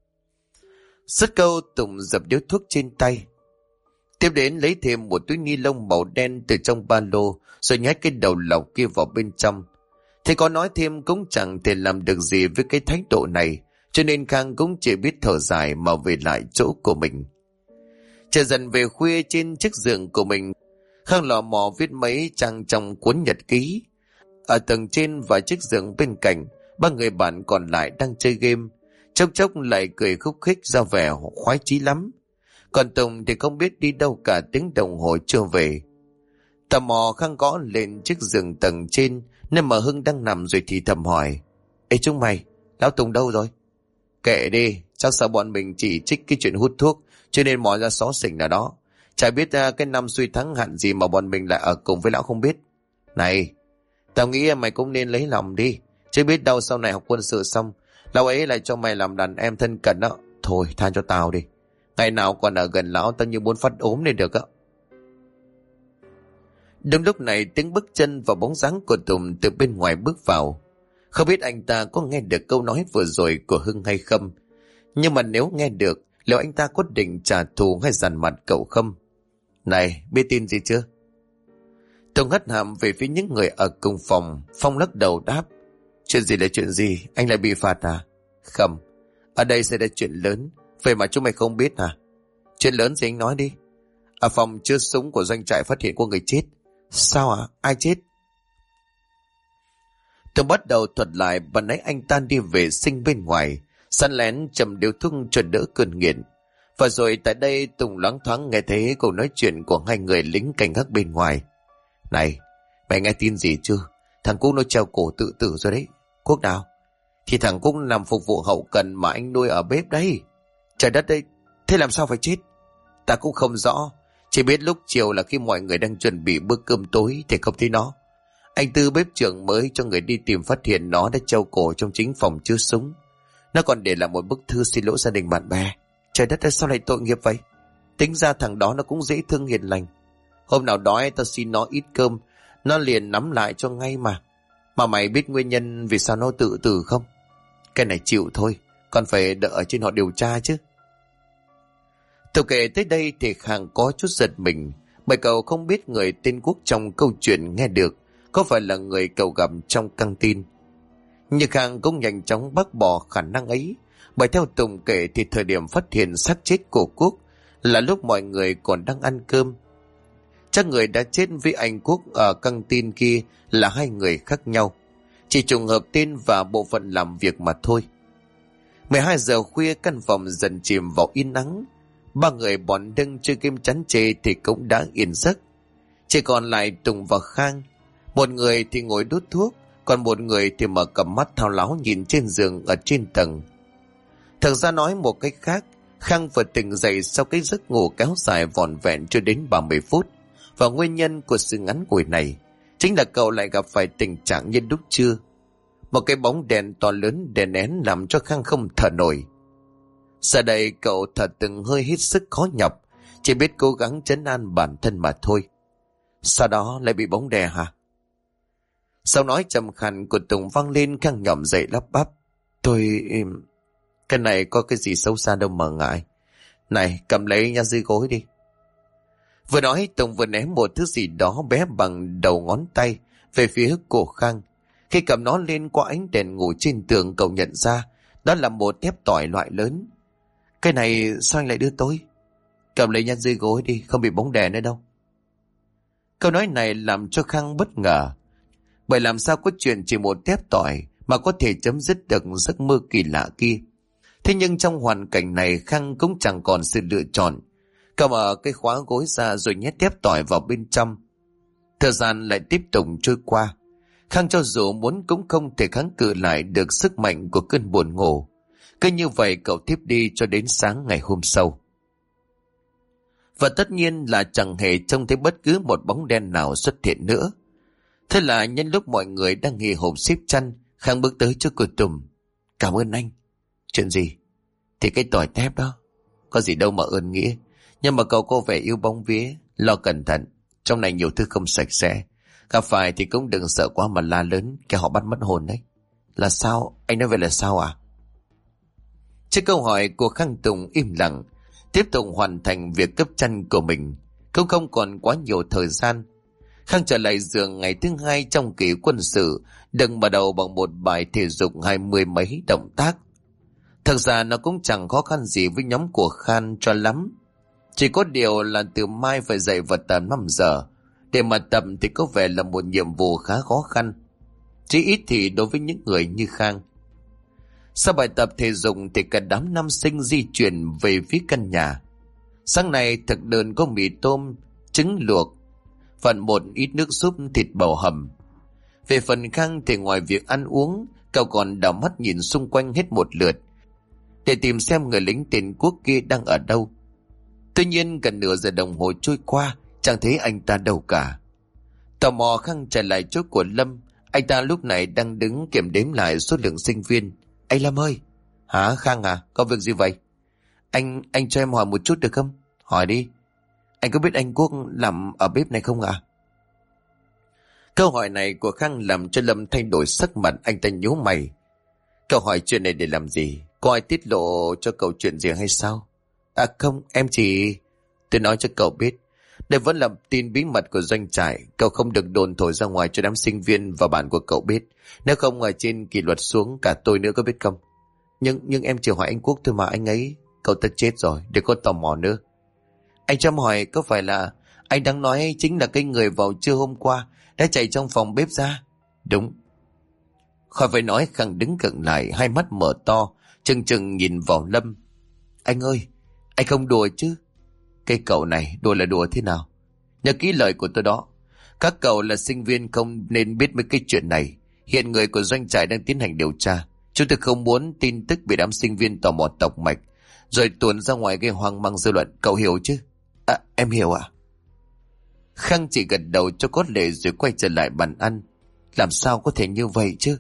Speaker 1: Dứt câu, Tùng dập điếu thuốc trên tay. Tiếp đến lấy thêm một túi ni lông màu đen từ trong ba lô, rồi nhét cái đầu lọc kia vào bên trong. Thì có nói thêm cũng chẳng thể làm được gì với cái thái độ này, cho nên Khang cũng chỉ biết thở dài mà về lại chỗ của mình. Trời dần về khuya, trên chiếc giường của mình, Khang lò mò viết mấy trang trong cuốn nhật ký. Ở tầng trên và chiếc giường bên cạnh, ba người bạn còn lại đang chơi game, chốc chốc lại cười khúc khích ra vẻ khoái chí lắm. Còn Tùng thì không biết đi đâu cả, tiếng đồng hồ chưa về. Tò mò Khang gõ lên chiếc giường tầng trên nơi mà Hưng đang nằm rồi thì thầm hỏi. Ê chúng mày, lão Tùng đâu rồi? Kệ đi, chắc sợ bọn mình chỉ trích cái chuyện hút thuốc cho nên mò ra xó xỉnh nào đó. Chả biết cái năm suy thắng hạn gì mà bọn mình lại ở cùng với lão không biết. Này, tao nghĩ mày cũng nên lấy lòng đi, chứ biết đâu sau này học quân sự xong lão ấy lại cho mày làm đàn em thân cận đó. Thôi tha cho tao đi, ngày nào còn ở gần lão tao như muốn phát ốm lên được á. Đúng lúc này tiếng bước chân và bóng dáng của Tùng từ bên ngoài bước vào. Không biết anh ta có nghe được câu nói vừa rồi của Hưng hay không, nhưng mà nếu nghe được, liệu anh ta có định trả thù hay dằn mặt cậu không? Này, biết tin gì chưa? Tùng hất hàm về phía những người ở cùng phòng. Phong lắc đầu đáp. Chuyện gì là chuyện gì? Anh lại bị phạt à? Không, ở đây sẽ là chuyện lớn, vậy mà chúng mày không biết à? Chuyện lớn gì anh nói đi. Ở phòng chứa súng của doanh trại phát hiện có người chết. Sao à? Ai chết? Tùng bắt đầu thuật lại và nãy anh ta đi vệ sinh bên ngoài, săn lén chầm điếu thuốc cho đỡ cơn nghiện. Và rồi tại đây Tùng loáng thoáng nghe thấy cuộc nói chuyện của hai người lính cảnh gác bên ngoài. Này, mày nghe tin gì chưa? Thằng Quốc nó treo cổ tự tử rồi đấy. Quốc nào? Thì thằng Quốc làm phục vụ hậu cần mà anh nuôi ở bếp đấy. Trời đất ơi, thế làm sao phải chết? Ta cũng không rõ, chỉ biết lúc chiều là khi mọi người đang chuẩn bị bữa cơm tối thì không thấy nó. Anh Tư bếp trưởng mới cho người đi tìm phát hiện nó đã treo cổ trong chính phòng chứa súng. Nó còn để lại một bức thư xin lỗi gia đình bạn bè. Trời đất ơi, sao lại tội nghiệp vậy? Tính ra thằng đó nó cũng dễ thương hiền lành. Hôm nào đói tao xin nó ít cơm, nó liền nắm lại cho ngay mà. Mà mày biết nguyên nhân vì sao nó tự tử không? Cái này chịu thôi, còn phải đợi ở trên họ điều tra chứ. Tôi kể tới đây thì Khang có chút giật mình, bởi cậu không biết người tên Quốc trong câu chuyện nghe được có phải là người cậu gặp trong căng tin. Nhưng Khang cũng nhanh chóng bác bỏ khả năng ấy, bởi theo Tùng kể thì thời điểm phát hiện xác chết của Quốc là lúc mọi người còn đang ăn cơm. Chắc người đã chết với anh Quốc ở căng tin kia là hai người khác nhau, chỉ trùng hợp tên và bộ phận làm việc mà thôi. 12 giờ khuya, căn phòng dần chìm vào yên nắng. Ba người bọn Đưng chơi game chán chê thì cũng đã yên giấc. Chỉ còn lại Tùng và Khang. Một người thì ngồi đốt thuốc, Còn một người thì mở cặp mắt thao láo nhìn trên giường ở trên tầng. Thật ra nói một cách khác, Khang vừa tỉnh dậy sau cái giấc ngủ kéo dài vỏn vẹn cho đến 30 phút. Và nguyên nhân của sự ngắn ngủi này chính là cậu lại gặp phải tình trạng như lúc trưa. Một cái bóng đèn to lớn đè nén làm cho Khang không thở nổi. Giờ đây cậu thở từng hơi hết sức khó nhọc, chỉ biết cố gắng trấn an bản thân mà thôi. Sau đó lại bị bóng đè hả? Sau nói trầm khàn của Tùng vang lên, Khang nhỏm dậy lắp bắp. Tôi... cái này có cái gì xấu xa đâu mà ngại. Này, cầm lấy nha dưới gối đi. Vừa nói Tùng vừa ném một thứ gì đó bé bằng đầu ngón tay về phía cổ Khang. Khi cầm nó lên qua ánh đèn ngủ trên tường, cậu nhận ra đó là một thép tỏi loại lớn. Cái này sao anh lại đưa tôi? Cầm lấy nha dưới gối đi, không bị bóng đè nữa đâu. Câu nói này làm cho Khang bất ngờ. Bởi làm sao có chuyện chỉ một thép tỏi mà có thể chấm dứt được giấc mơ kỳ lạ kia. Thế nhưng trong hoàn cảnh này Khang cũng chẳng còn sự lựa chọn. Cậu mở cái khóa gối ra rồi nhét thép tỏi vào bên trong. Thời gian lại tiếp tục trôi qua. Khang cho dù muốn cũng không thể kháng cự lại được sức mạnh của cơn buồn ngủ. Cứ như vậy cậu tiếp đi cho đến sáng ngày hôm sau. Và tất nhiên là chẳng hề trông thấy bất cứ một bóng đen nào xuất hiện nữa. Thế là nhân lúc mọi người đang hì hục xếp chăn, Khang bước tới trước cô Tùng. Cảm ơn anh. Chuyện gì? Thì cái tỏi thép đó. Có gì đâu mà ơn nghĩa. Nhưng mà cậu có vẻ yêu bóng vía. Lo cẩn thận. Trong này nhiều thứ không sạch sẽ. Gặp phải thì cũng đừng sợ quá mà la lớn, kẻo họ bắt mất hồn đấy. Là sao? Anh nói vậy là sao à? Trước câu hỏi của Khang, Tùng im lặng, tiếp tục hoàn thành việc cấp chăn của mình. Cũng không còn quá nhiều thời gian. Khang trở lại giường ngày thứ hai trong kỳ quân sự, được mở đầu bằng một bài thể dục 20 mấy động tác. Thật ra nó cũng chẳng khó khăn gì với nhóm của Khang cho lắm. Chỉ có điều là từ mai phải dậy vào tầm 5 giờ. Để mà tập thì có vẻ là một nhiệm vụ khá khó khăn. Chỉ ít thì đối với những người như Khang. Sau bài tập thể dục thì cả đám nam sinh di chuyển về phía căn nhà. Sáng nay thực đơn có mì tôm, trứng luộc, phần một ít nước súp, thịt bầu hầm. Về phần Khang thì ngoài việc ăn uống, cậu còn đảo mắt nhìn xung quanh hết một lượt để tìm xem người lính tên Quốc kia đang ở đâu. Tuy nhiên gần nửa giờ đồng hồ trôi qua, chẳng thấy anh ta đâu cả. Tò mò Khang trở lại chỗ của Lâm. Anh ta lúc này đang đứng kiểm đếm lại số lượng sinh viên. Anh Lâm ơi. Hả Khang à, có việc gì vậy? Anh cho em hỏi một chút được không? Hỏi đi. Anh có biết anh Quốc làm ở bếp này không ạ? Câu hỏi này của Khang làm cho Lâm thay đổi sắc mặt. Anh ta nhíu mày. Cậu hỏi chuyện này để làm gì? Có ai tiết lộ cho cậu chuyện gì hay sao? À không, em chỉ... Tôi nói cho cậu biết, đây vẫn là tin bí mật của doanh trại. Cậu không được đồn thổi ra ngoài cho đám sinh viên và bạn của cậu biết. Nếu không ở trên kỷ luật xuống cả tôi nữa, có biết không? Nhưng em chỉ hỏi anh Quốc thôi mà anh ấy. Cậu ta chết rồi, đừng có tò mò nữa. Anh cho hỏi có phải là anh đang nói chính là cái người vào trưa hôm qua đã chạy trong phòng bếp ra? Đúng. Khỏi phải nói, Khang đứng cận lại, hai mắt mở to, chừng chừng nhìn vào Lâm. Anh ơi, anh không đùa chứ? Cái cậu này đùa là đùa thế nào? Nhớ kỹ lời của tôi đó. Các cậu là sinh viên không nên biết mấy cái chuyện này. Hiện người của doanh trại đang tiến hành điều tra. Chúng tôi không muốn tin tức bị đám sinh viên tò mò tọc mạch rồi tuồn ra ngoài gây hoang mang dư luận. Cậu hiểu chứ? À, em hiểu ạ. Khang chỉ gật đầu cho có lệ rồi quay trở lại bàn ăn. Làm sao có thể như vậy chứ?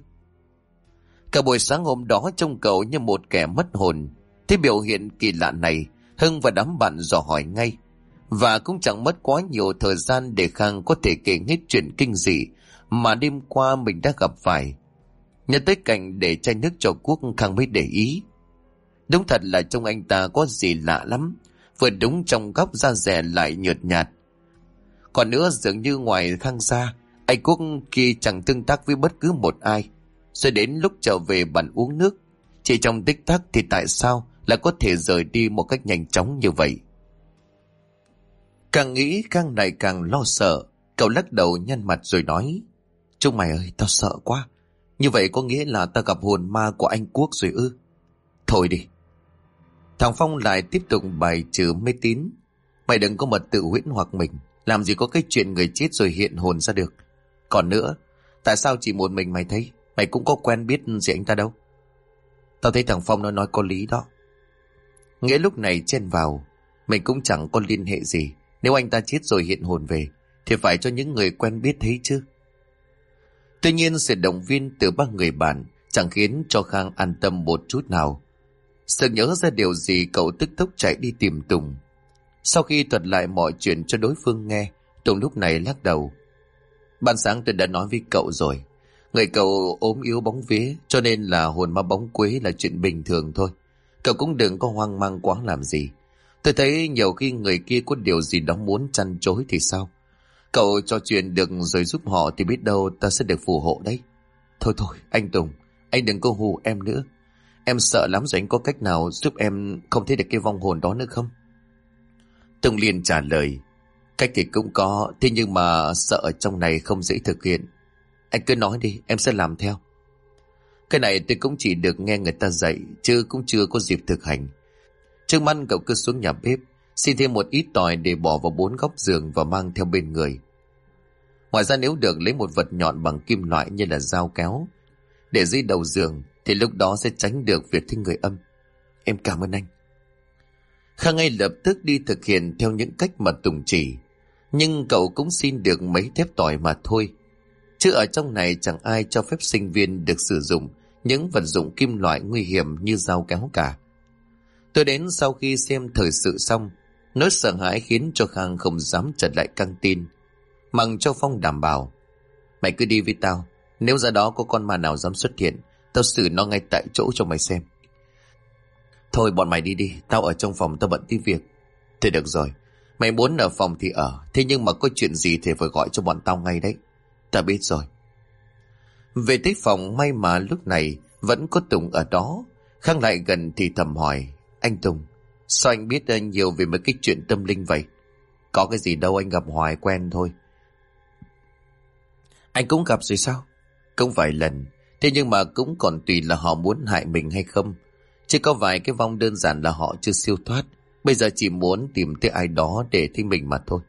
Speaker 1: Cả buổi sáng hôm đó trông cậu như một kẻ mất hồn. Thế biểu hiện kỳ lạ này, Hưng và đám bạn dò hỏi ngay. Và cũng chẳng mất quá nhiều thời gian để Khang có thể kể hết chuyện kinh dị mà đêm qua mình đã gặp phải. Nhớ tới cảnh để chai nước cho Quốc, Khang mới để ý. Đúng thật là trông anh ta có gì lạ lắm. Vừa đúng trong góc da dẻ lại nhợt nhạt. Còn nữa dường như ngoài Khang ra, anh Quốc kia chẳng tương tác với bất cứ một ai. Rồi đến lúc trở về bàn uống nước, chỉ trong tích tắc thì tại sao lại có thể rời đi một cách nhanh chóng như vậy? Càng nghĩ Khang này càng lo sợ. Cậu lắc đầu nhăn mặt rồi nói: Chúng mày ơi, tao sợ quá. Như vậy có nghĩa là tao gặp hồn ma của anh Quốc rồi ư? Thôi đi. Thằng Phong lại tiếp tục bài trừ mê tín. Mày đừng có mà tự huyễn hoặc mình. Làm gì có cái chuyện người chết rồi hiện hồn ra được. Còn nữa, Tại sao chỉ một mình mày thấy? Mày cũng có quen biết gì anh ta đâu. Tao thấy thằng Phong nó nói có lý đó. Nghĩa lúc này chen vào. Mình cũng chẳng có liên hệ gì. Nếu anh ta chết rồi hiện hồn về thì phải cho những người quen biết thấy chứ. Tuy nhiên sự động viên từ ba người bạn chẳng khiến cho Khang an tâm một chút nào. Sực nhớ ra điều gì, cậu tức tốc chạy đi tìm Tùng. Sau khi thuật lại mọi chuyện cho đối phương nghe, Tùng lúc này lắc đầu. Ban sáng tôi đã nói với cậu rồi, người cậu ốm yếu bóng vía, cho nên là hồn ma bóng quế là chuyện bình thường thôi. Cậu cũng đừng có hoang mang quá làm gì. Tôi thấy nhiều khi người kia có điều gì đó muốn chăn chối thì sao? Cậu trò chuyện được rồi giúp họ thì biết đâu ta sẽ được phù hộ đấy. Thôi thôi, anh Tùng, anh đừng có hù em nữa. Em sợ lắm rồi, anh có cách nào giúp em không thấy được cái vong hồn đó nữa không? Tùng liền trả lời. Cách thì cũng có, thế nhưng mà sợ ở trong này không dễ thực hiện. Anh cứ nói đi, em sẽ làm theo. Cái này tôi cũng chỉ được nghe người ta dạy, chứ cũng chưa có dịp thực hành. Trước mắt cậu cứ xuống nhà bếp, xin thêm một ít tỏi để bỏ vào 4 góc giường và mang theo bên người. Ngoài ra nếu được lấy một vật nhọn bằng kim loại như là dao kéo để dưới đầu giường thì lúc đó sẽ tránh được việc thấy người âm. Em cảm ơn anh. Khang ngay lập tức đi thực hiện theo những cách mà Tùng chỉ. Nhưng cậu cũng xin được mấy thép tỏi mà thôi. Chứ ở trong này chẳng ai cho phép sinh viên được sử dụng những vật dụng kim loại nguy hiểm như dao kéo cả. Tôi đến sau khi xem thời sự xong, nỗi sợ hãi khiến cho Khang không dám trở lại căng tin. Mặc cho Phong đảm bảo. Mày cứ đi với tao, nếu ra đó có con ma nào dám xuất hiện, tao xử nó ngay tại chỗ cho mày xem. Thôi bọn mày đi đi, tao ở trong phòng tao bận tí việc. Thế được rồi, mày muốn ở phòng thì ở, thế nhưng mà có chuyện gì thì phải gọi cho bọn tao ngay đấy. Tao biết rồi. Về tới phòng, may mà lúc này vẫn có Tùng ở đó. Khang lại gần thì thầm hỏi. Anh Tùng, sao anh biết nhiều về mấy cái chuyện tâm linh vậy? Có cái gì đâu, anh gặp hoài quen thôi. Anh cũng gặp rồi sao? Cũng vài lần, thế nhưng mà cũng còn tùy là họ muốn hại mình hay không. Chỉ có vài cái vong đơn giản là họ chưa siêu thoát, bây giờ chỉ muốn tìm tới ai đó để thấy mình mà thôi.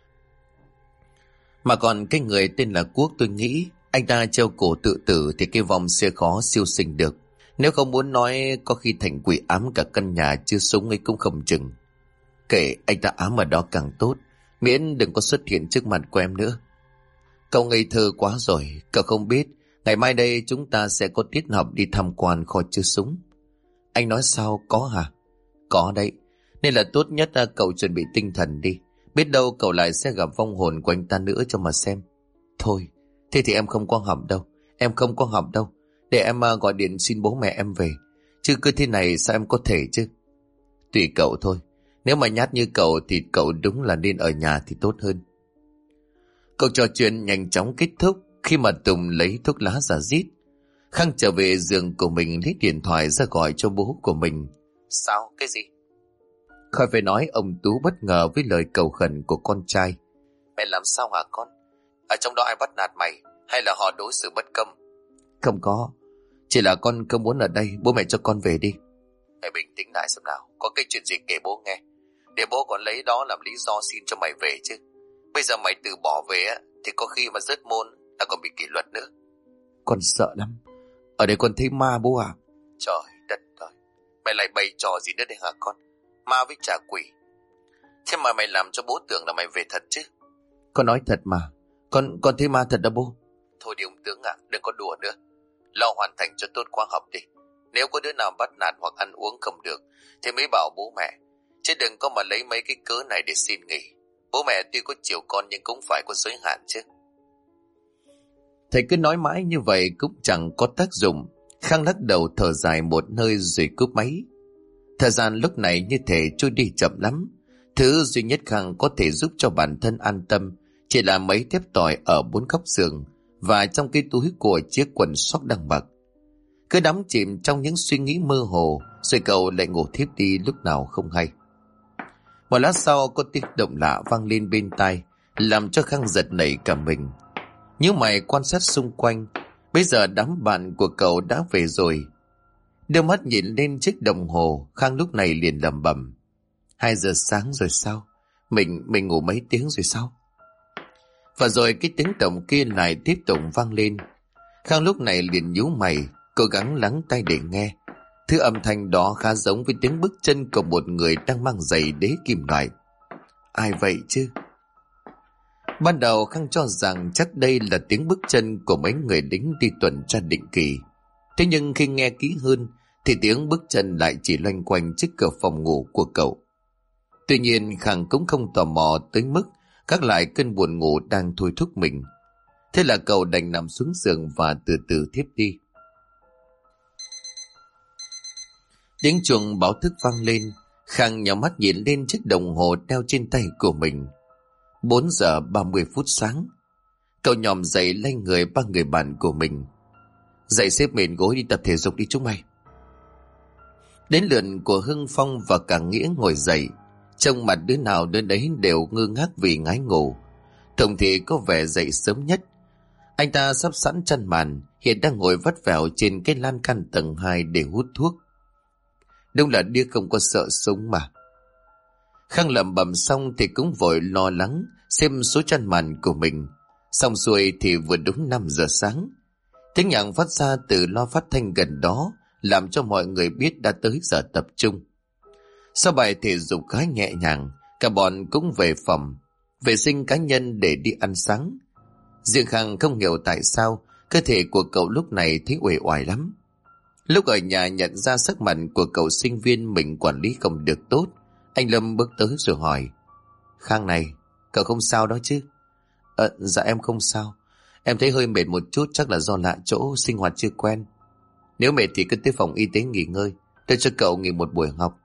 Speaker 1: Mà còn cái người tên là Quốc, tôi nghĩ anh ta treo cổ tự tử thì cái vong sẽ khó siêu sinh được. Nếu không muốn nói có khi thành quỷ ám cả căn nhà chứ súng ấy cũng không chừng. Kệ anh ta ám ở đó càng tốt, miễn đừng có xuất hiện trước mặt của em nữa. Cậu ngây thơ quá rồi, cậu không biết ngày mai đây chúng ta sẽ có tiết học đi tham quan kho chứa súng. Anh nói sao, có hả? Có đấy, nên là tốt nhất là cậu chuẩn bị tinh thần đi. Biết đâu cậu lại sẽ gặp vong hồn của anh ta nữa cho mà xem. Thôi, thế thì em không có học đâu. Em không có học đâu. Để em gọi điện xin bố mẹ em về. Chứ cứ thế này sao em có thể chứ? Tùy cậu thôi. Nếu mà nhát như cậu thì cậu đúng là nên ở nhà thì tốt hơn. Cuộc trò chuyện nhanh chóng kết thúc khi mà Tùng lấy thuốc lá ra rít. Khang trở về giường của mình, lấy điện thoại ra gọi cho bố của mình. Sao? Cái gì? Khỏi phải nói, ông Tú bất ngờ với lời cầu khẩn của con trai. Mẹ làm sao hả con? Ở trong đó ai bắt nạt mày? Hay là họ đối xử bất công? Không có, chỉ là con không muốn ở đây, bố mẹ cho con về đi. Mày bình tĩnh lại xem nào, có cái chuyện gì kể bố nghe. Để bố còn lấy đó làm lý do xin cho mày về chứ. Bây giờ mày từ bỏ về á thì có khi mà rớt môn ta còn bị kỷ luật nữa. Con sợ lắm. Ở đây con thấy ma bố à? Trời đất ơi, mày lại bày trò gì nữa đây hả con? Ma với trả quỷ. Thế mà mày làm cho bố tưởng là mày về thật chứ? Con nói thật mà. Con thấy ma thật đó bố. Thôi đi ông tướng ạ, đừng có đùa nữa. Lo hoàn thành cho tốt khóa học đi. Nếu có đứa nào bắt nạt hoặc ăn uống không được thì mới bảo bố mẹ, chứ đừng có mà lấy mấy cái cớ này để xin nghỉ. Bố mẹ tuy có chiều con nhưng cũng phải có giới hạn chứ. Thầy cứ nói mãi như vậy cũng chẳng có tác dụng. Khang lắc đầu thở dài một hơi rồi cúp máy. Thời gian lúc này như thể trôi đi chậm lắm. Thứ duy nhất Khang có thể giúp cho bản thân an tâm chỉ là mấy thép tỏi ở 4 góc giường và trong cái túi của chiếc quần sóc đang mặc. Cứ đắm chìm trong những suy nghĩ mơ hồ, rồi cậu lại ngủ thiếp đi lúc nào không hay. Một lát sau có tiếng động lạ vang lên bên tai, làm cho Khang giật nảy cả mình. Nhíu mày quan sát xung quanh, bây giờ đám bạn của cậu đã về rồi. Đưa mắt nhìn lên chiếc đồng hồ, Khang lúc này liền lẩm bẩm. 2 giờ sáng rồi sao? Mình ngủ mấy tiếng rồi sao? Và rồi cái tiếng động kia lại tiếp tục vang lên. Khang lúc này liền nhíu mày, cố gắng lắng tai để nghe. Thứ âm thanh đó khá giống với tiếng bước chân của một người đang mang giày đế kim loại. Ai vậy chứ? Ban đầu Khang cho rằng chắc đây là tiếng bước chân của mấy người lính đi tuần tra định kỳ. Thế nhưng khi nghe kỹ hơn thì tiếng bước chân lại chỉ loanh quanh trước cửa phòng ngủ của cậu. Tuy nhiên Khang cũng không tò mò tới mức gác lại cơn buồn ngủ đang thôi thúc mình. Thế là cậu đành nằm xuống giường và từ từ thiếp đi. Tiếng chuông báo thức vang lên. Khang nhắm mắt nhìn lên chiếc đồng hồ đeo trên tay của mình. 4 giờ 30 phút sáng. Cậu nhòm dậy lay người ba người bạn của mình. Dậy xếp mền gối đi tập thể dục đi chúng mày. Đến lượt của Hưng, Phong và cả Nghĩa ngồi dậy. Trông mặt đứa nào đứa đấy đều ngơ ngác vì ngái ngủ. Thùng thì có vẻ dậy sớm nhất. Anh ta sắp sẵn chăn màn, hiện đang ngồi vắt vẻo trên cái lan can tầng 2 để hút thuốc. Đúng là đứa không có sợ sống mà. Khang lẩm bẩm xong thì cũng vội lo lắng xem số chăn màn của mình. Xong xuôi thì vừa đúng 5 giờ sáng. Tiếng nhạc phát ra từ loa phát thanh gần đó làm cho mọi người biết đã tới giờ tập trung. Sau bài thể dục khá nhẹ nhàng, cả bọn cũng về phòng vệ sinh cá nhân để đi ăn sáng. Riêng Khang không hiểu tại sao cơ thể của cậu lúc này thấy uể oải lắm. Lúc ở nhà nhận ra sắc mặt của cậu sinh viên mình quản lý không được tốt, anh Lâm bước tới rồi hỏi: Khang này, cậu không sao đó chứ? Dạ em không sao. Em thấy hơi mệt một chút, chắc là do lạ chỗ, sinh hoạt chưa quen. Nếu mệt thì cứ tới phòng y tế nghỉ ngơi, tôi cho cậu nghỉ một buổi học.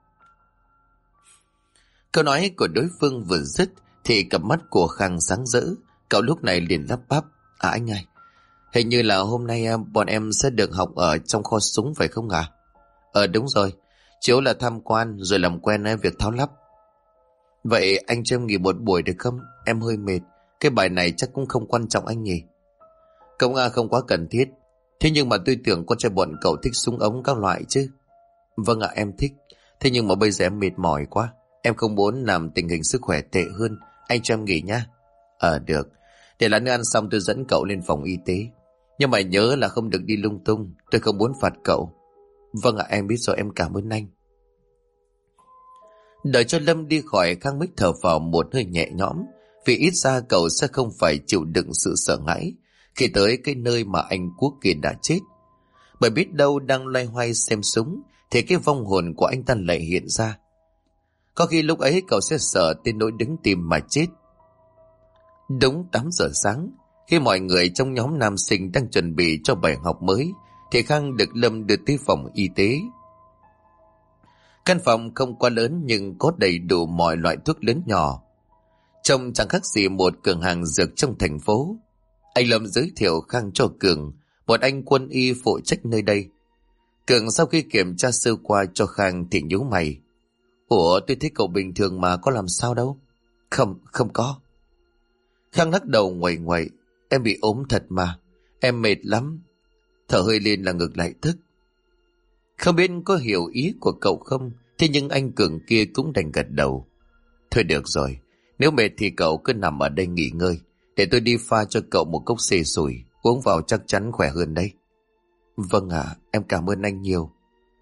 Speaker 1: Câu nói của đối phương vừa dứt thì cặp mắt của Khang sáng rỡ. Cậu lúc này liền lắp bắp: anh ơi, hình như là hôm nay bọn em sẽ được học ở trong kho súng phải không ạ? Đúng rồi, chiếu là tham quan rồi làm quen việc tháo lắp. Vậy anh cho em nghỉ một buổi được không? Em hơi mệt, cái bài này chắc cũng không quan trọng anh nhỉ? Không không quá cần thiết. Thế nhưng mà tôi tưởng con trai bọn cậu thích súng ống các loại chứ. Vâng ạ, em thích. Thế nhưng mà bây giờ em mệt mỏi quá, em không muốn làm tình hình sức khỏe tệ hơn. Anh cho em nghỉ nhá. Được. Để lát nữa ăn xong tôi dẫn cậu lên phòng y tế. Nhưng mà nhớ là không được đi lung tung, tôi không muốn phạt cậu. Vâng ạ, em biết rồi, em cảm ơn anh. Đợi cho Lâm đi khỏi, Khang mới thở vào một hơi nhẹ nhõm, vì ít ra cậu sẽ không phải chịu đựng sự sợ hãi khi tới cái nơi mà anh Quốc kia đã chết. Bởi biết đâu đang loay hoay xem súng thì cái vong hồn của anh ta lại hiện ra. Có khi lúc ấy cậu sẽ sợ tới nỗi đứng tim mà chết. Đúng 8 giờ sáng, khi mọi người trong nhóm nam sinh đang chuẩn bị cho bài học mới thì Khang được Lâm đưa tới phòng y tế. Căn phòng không quá lớn nhưng có đầy đủ mọi loại thuốc lớn nhỏ, trông chẳng khác gì một cửa hàng dược trong thành phố. Anh Lâm giới thiệu Khang cho Cường, một anh quân y phụ trách nơi đây. Cường sau khi kiểm tra sơ qua cho Khang thì nhíu mày: Ủa, tôi thấy cậu bình thường mà, có làm sao đâu? Không có. Khang lắc đầu nguậy nguậy: Em bị ốm thật mà, em mệt lắm. Thở hơi lên là ngực lại thức. Không biết có hiểu ý của cậu không, thế nhưng anh Cường kia cũng đành gật đầu. Thôi được rồi, nếu mệt thì cậu cứ nằm ở đây nghỉ ngơi, để tôi đi pha cho cậu một cốc xê sủi, uống vào chắc chắn khỏe hơn đấy. Vâng ạ, em cảm ơn anh nhiều.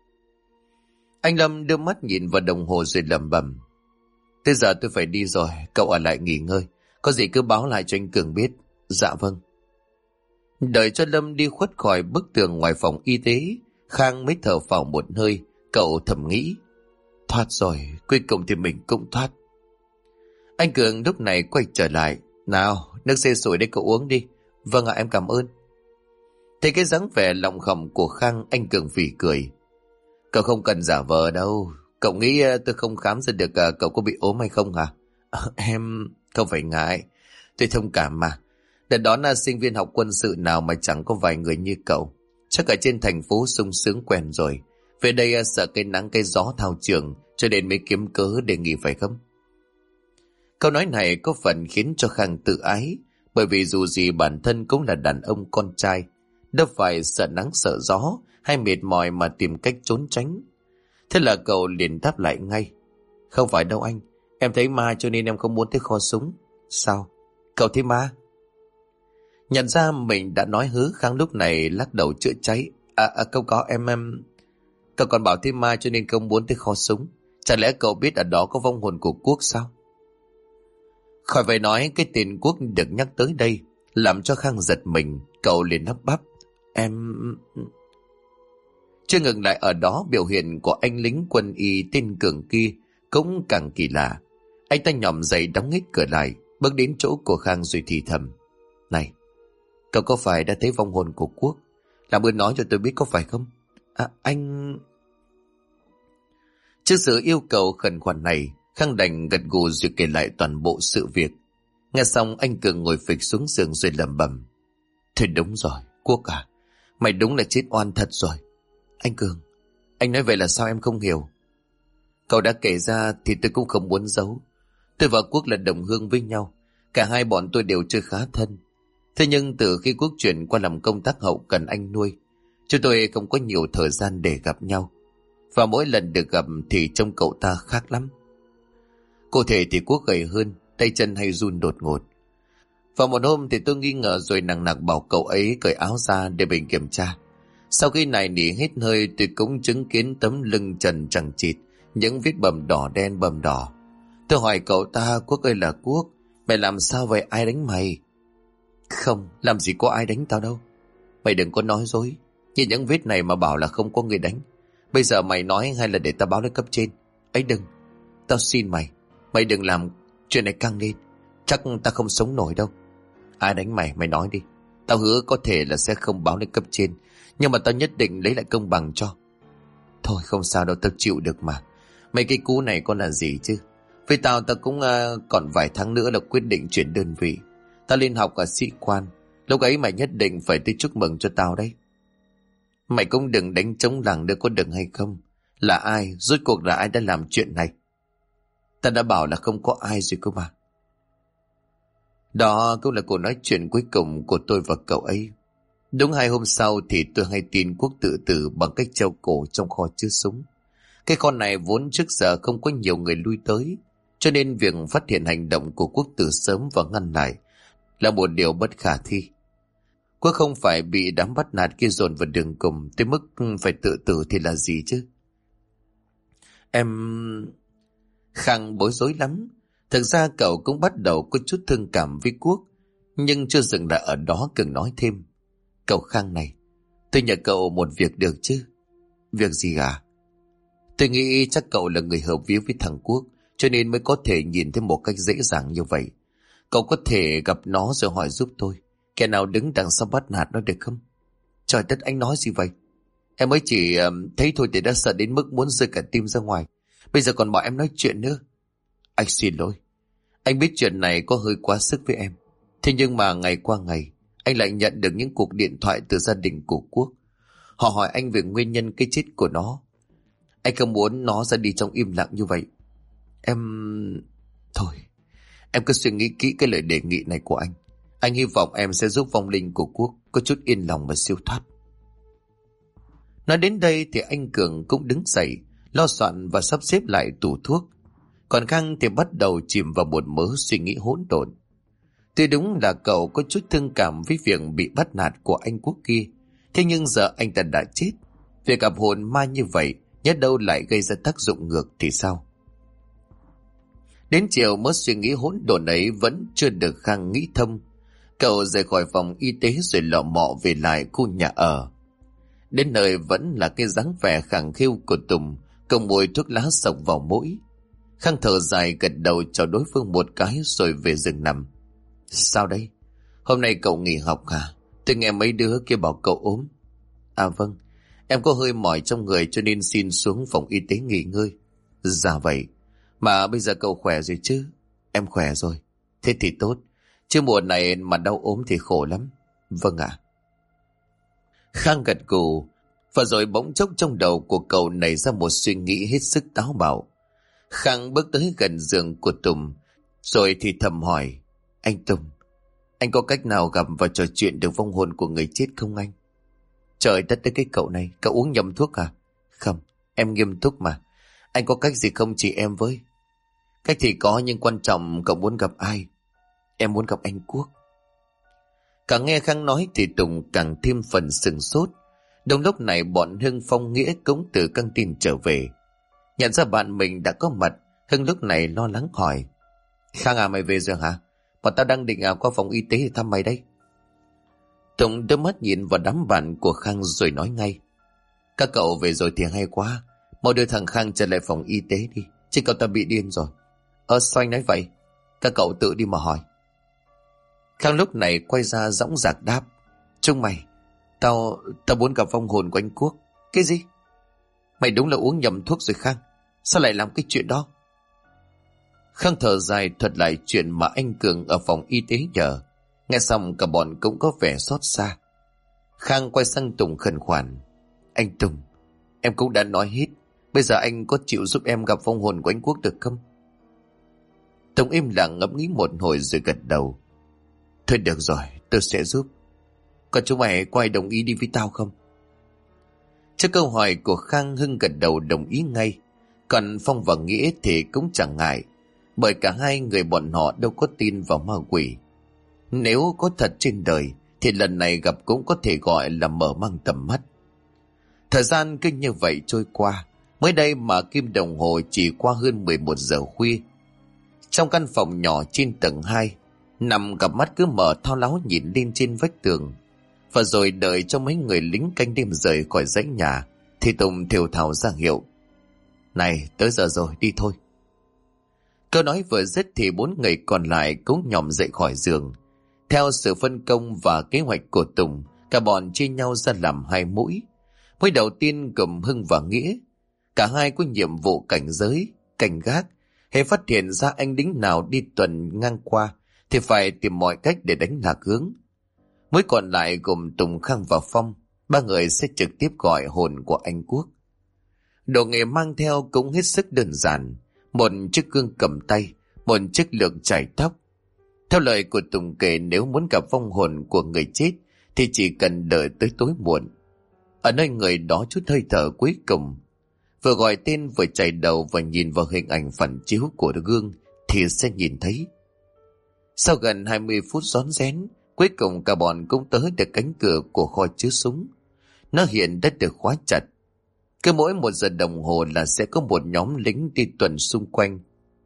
Speaker 1: Anh Lâm đưa mắt nhìn vào đồng hồ rồi lẩm bẩm: Tới giờ tôi phải đi rồi, cậu ở lại nghỉ ngơi, có gì cứ báo lại cho anh Cường biết. Dạ vâng. Đợi cho Lâm đi khuất khỏi bức tường ngoài phòng y tế, Khang mới thở phào một hơi. Cậu thầm nghĩ: Thoát rồi, cuối cùng thì mình cũng thoát. Anh Cường lúc này quay trở lại: Nào, nước xê sủi đây cậu uống đi. Vâng ạ, em cảm ơn. Thấy cái dáng vẻ lòng khòng của Khang, anh Cường phì cười: Cậu không cần giả vờ đâu. Cậu nghĩ tôi không khám ra được cậu có bị ốm hay không hả? Em không phải ngại, tôi thông cảm mà. Đợt đó là sinh viên học quân sự nào mà chẳng có vài người như cậu. Chắc ở trên thành phố sung sướng quen rồi, về đây sợ cái nắng cái gió thao trường, cho nên mới kiếm cớ để nghỉ phải không? Câu nói này có phần khiến cho Khang tự ái, bởi vì dù gì bản thân cũng là đàn ông con trai, đâu phải sợ nắng sợ gió hay mệt mỏi mà tìm cách trốn tránh. Thế là cậu liền đáp lại ngay: Không phải đâu anh, em thấy ma cho nên em không muốn tới kho súng. Sao? Cậu thấy ma? Nhận ra mình đã nói hứ, Khang lúc này lắc đầu chữa cháy. Cậu có em. Cậu còn bảo thêm ma cho nên không muốn tới kho súng. Chẳng lẽ cậu biết ở đó có vong hồn của Quốc sao? Khỏi phải nói, cái tên Quốc được nhắc tới đây làm cho Khang giật mình. Cậu liền lắp bắp. Em... Chưa ngừng lại ở đó, biểu hiện của anh lính quân y tên Cường kia cũng càng kỳ lạ. Anh ta nhòm dậy đóng hết cửa lại, bước đến chỗ của Khang rồi thì thầm. Này, cậu có phải đã thấy vong hồn của Quốc? Làm ơn nói cho tôi biết có phải không? Anh... Trước sự yêu cầu khẩn khoản này, Khang đành gật gù rồi kể lại toàn bộ sự việc. Nghe xong anh Cường ngồi phịch xuống giường rồi lẩm bẩm. Thôi đúng rồi, Quốc à, mày đúng là chết oan thật rồi. Anh Cường, anh nói vậy là sao em không hiểu? Cậu đã kể ra thì tôi cũng không muốn giấu. Tôi và Quốc là đồng hương với nhau. Cả hai bọn tôi đều chơi khá thân. Thế nhưng từ khi Quốc chuyển qua làm công tác hậu cần anh nuôi, chúng tôi không có nhiều thời gian để gặp nhau. Và mỗi lần được gặp thì trông cậu ta khác lắm. Cụ thể thì Quốc gầy hơn, tay chân hay run đột ngột. Và một hôm thì tôi nghi ngờ rồi nằng nặc bảo cậu ấy cởi áo ra để mình kiểm tra. Sau khi nài nỉ hết hơi, tôi cũng chứng kiến tấm lưng trần chằng chịt, những vết bầm đỏ đen bầm đỏ. Tôi hỏi cậu ta, Quốc ơi là Quốc, mày làm sao vậy, ai đánh mày? Không, làm gì có ai đánh tao đâu. Mày đừng có nói dối, nhìn những vết này mà bảo là không có người đánh. Bây giờ mày nói hay là để tao báo lên cấp trên? Ấy đừng, tao xin mày, mày đừng làm chuyện này căng lên. Chắc tao không sống nổi đâu. Ai đánh mày, mày nói đi. Tao hứa có thể là sẽ không báo lên cấp trên, nhưng mà tao nhất định lấy lại công bằng cho. Thôi không sao đâu, tao chịu được mà. Mấy cái cú này có là gì chứ? Với tao cũng còn vài tháng nữa là quyết định chuyển đơn vị. Tao lên học ở sĩ quan. Lúc ấy mày nhất định phải tới chúc mừng cho tao đấy. Mày cũng đừng đánh trống lảng nữa có được hay không? Là ai? Rốt cuộc là ai đã làm chuyện này? Tao đã bảo là không có ai rồi cơ mà. Đó cũng là cuộc nói chuyện cuối cùng của tôi và cậu ấy. Đúng 2 hôm sau thì tôi hay tin Quốc tự tử bằng cách treo cổ trong kho chứa súng. Cái kho này vốn trước giờ không có nhiều người lui tới, cho nên việc phát hiện hành động của Quốc từ sớm và ngăn lại là một điều bất khả thi. Quốc không phải bị đám bắt nạt kia dồn vào đường cùng tới mức phải tự tử thì là gì chứ? Em... Khang bối rối lắm. Thực ra cậu cũng bắt đầu có chút thương cảm với Quốc, nhưng chưa dừng lại ở đó, Cường nói thêm. Cậu Khang này, tôi nhờ cậu một việc được chứ? Việc gì à? Tôi nghĩ chắc cậu là người hợp vía với thằng Quốc, cho nên mới có thể nhìn thấy một cách dễ dàng như vậy. Cậu có thể gặp nó rồi hỏi giúp tôi, kẻ nào đứng đằng sau bắt nạt nó được không? Trời đất, anh nói gì vậy? Em mới chỉ thấy thôi thì đã sợ đến mức muốn rơi cả tim ra ngoài. Bây giờ còn bảo em nói chuyện nữa. Anh xin lỗi. Anh biết chuyện này có hơi quá sức với em. Thế nhưng mà ngày qua ngày, anh lại nhận được những cuộc điện thoại từ gia đình của Quốc. Họ hỏi anh về nguyên nhân cái chết của nó. Anh không muốn nó ra đi trong im lặng như vậy. Em... Thôi, em cứ suy nghĩ kỹ cái lời đề nghị này của anh. Anh hy vọng em sẽ giúp vong linh của Quốc có chút yên lòng và siêu thoát. Nói đến đây thì anh Cường cũng đứng dậy, lo soạn và sắp xếp lại tủ thuốc. Còn Khang thì bắt đầu chìm vào một mớ suy nghĩ hỗn độn. Tuy đúng là cậu có chút thương cảm với việc bị bắt nạt của anh Quốc kia, thế nhưng giờ anh ta đã chết. Việc gặp hồn ma như vậy nhớ đâu lại gây ra tác dụng ngược thì sao? Đến chiều mớ suy nghĩ hỗn độn ấy vẫn chưa được Khang nghĩ thông. Cậu rời khỏi phòng y tế rồi lọ mọ về lại khu nhà ở. Đến nơi vẫn là cái dáng vẻ khẳng khiu của Tùng, cộng mùi thuốc lá sộc vào mũi. Khang thở dài gật đầu cho đối phương một cái rồi về giường nằm. Sao đây? Hôm nay cậu nghỉ học hả? Tôi nghe mấy đứa kia bảo cậu ốm. À vâng, em có hơi mỏi trong người cho nên xin xuống phòng y tế nghỉ ngơi. Dạ vậy. Mà bây giờ cậu khỏe rồi chứ? Em khỏe rồi. Thế thì tốt. Chứ mùa này mà đau ốm thì khổ lắm. Vâng ạ. Khang gật gù. Và rồi bỗng chốc trong đầu của cậu nảy ra một suy nghĩ hết sức táo bạo. Khang bước tới gần giường của Tùng, rồi thì thầm hỏi. Anh Tùng, anh có cách nào gặp và trò chuyện được vong hồn của người chết không anh? Trời đất ơi, cái cậu này, cậu uống nhầm thuốc à? Không, em nghiêm túc mà. Anh có cách gì không chỉ em với? Cách thì có, nhưng quan trọng cậu muốn gặp ai? Em muốn gặp anh Quốc. Càng nghe Khang nói thì Tùng càng thêm phần sừng sốt. Đúng lúc này bọn Hưng, Phong, Nghĩa cũng từ căng tin trở về. Nhận ra bạn mình đã có mặt, Hưng lúc này lo lắng hỏi: Khang à, mày về rồi hả? Bọn tao đang định qua phòng y tế để thăm mày đây. Tùng đưa mắt nhìn vào đám bạn của Khang rồi nói ngay: Các cậu về rồi thì hay quá. Mau đưa thằng Khang trở lại phòng y tế đi, chứ cậu ta bị điên rồi. Sao anh nói vậy? Các cậu tự đi mà hỏi. Khang lúc này quay ra dõng dạc đáp: Chúng mày, tao muốn gặp vong hồn của anh Quốc. Cái gì? Mày đúng là uống nhầm thuốc rồi Khang. Sao lại làm cái chuyện đó? Khang thở dài thuật lại chuyện mà anh Cường ở phòng y tế nhờ. Nghe xong cả bọn cũng có vẻ xót xa. Khang quay sang Tùng khẩn khoản: Anh Tùng, em cũng đã nói hết. Bây giờ anh có chịu giúp em gặp vong hồn của anh Quốc được không? Tùng im lặng ngẫm nghĩ một hồi rồi gật đầu: Thôi được rồi, tôi sẽ giúp. Còn chúng mày có ai đồng ý đi với tao không? Trước câu hỏi của Khang, Hưng gật đầu đồng ý ngay. Còn Phong và Nghĩa thì cũng chẳng ngại, bởi cả hai người bọn họ đâu có tin vào ma quỷ. Nếu có thật trên đời thì lần này gặp cũng có thể gọi là mở mang tầm mắt. Thời gian cứ như vậy trôi qua. Mới đây mà kim đồng hồ chỉ qua hơn 11 giờ khuya. Trong căn phòng nhỏ trên tầng 2, nằm cặp mắt cứ mở thao láo nhìn lên trên vách tường. Và rồi đợi cho mấy người lính canh đêm rời khỏi dãy nhà thì Tùng thều thào ra hiệu: Này, tới giờ rồi, đi thôi. Câu nói vừa dứt thì 4 người còn lại cũng nhòm dậy khỏi giường. Theo sự phân công và kế hoạch của Tùng, cả bọn chia nhau ra làm 2 mũi. Mũi đầu tiên gồm Hưng và Nghĩa. Cả hai có nhiệm vụ cảnh giới, cảnh gác. Hễ phát hiện ra anh lính nào đi tuần ngang qua thì phải tìm mọi cách để đánh lạc hướng. Mũi còn lại gồm Tùng, Khang và Phong. 3 người sẽ trực tiếp gọi hồn của anh Quốc. Đồ nghề mang theo cũng hết sức đơn giản: một chiếc gương cầm tay, một chiếc lược chải tóc. Theo lời của Tùng kể, nếu muốn gặp vong hồn của người chết thì chỉ cần đợi tới tối muộn. Ở nơi người đó chút hơi thở cuối cùng, vừa gọi tên vừa chảy đầu và nhìn vào hình ảnh phản chiếu của gương thì sẽ nhìn thấy. Sau gần 20 phút rón rén, cuối cùng cả bọn cũng tới được cánh cửa của kho chứa súng. Nó hiện đã được khóa chặt. Cứ mỗi 1 giờ đồng hồ là sẽ có một nhóm lính đi tuần xung quanh.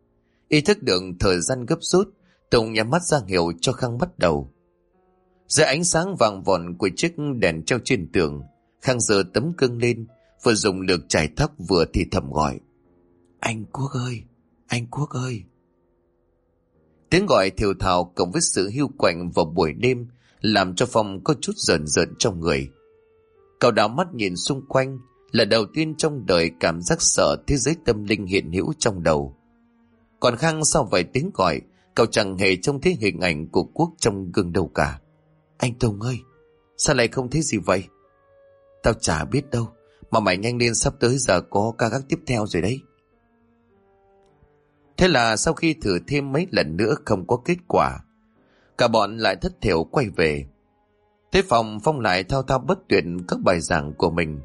Speaker 1: Ý thức được thời gian gấp rút, Tùng nhắm mắt ra hiệu cho Khang bắt đầu. Dưới ánh sáng vàng vòn của chiếc đèn treo trên tường, Khang giơ tấm gương lên, vừa dùng lược chải tóc vừa thì thầm gọi: Anh Quốc ơi, anh Quốc ơi. Tiếng gọi thều thào cộng với sự hiu quạnh vào buổi đêm làm cho Phong có chút rờn rợn trong người. Cậu đảo mắt nhìn xung quanh, là đầu tiên trong đời cảm giác sợ thế giới tâm linh hiện hữu trong đầu. Còn Khang sau vài tiếng gọi, cậu chẳng hề trông thấy hình ảnh của Quốc trong gương đâu cả. Anh Tùng ơi, sao lại không thấy gì vậy? Tao chả biết đâu, mà mày nhanh lên, sắp tới giờ có ca gác tiếp theo rồi đấy. Thế là sau khi thử thêm mấy lần nữa không có kết quả, cả bọn lại thất thểu quay về. Tới phòng, Phong lại thao thao bất tuyệt các bài giảng của mình.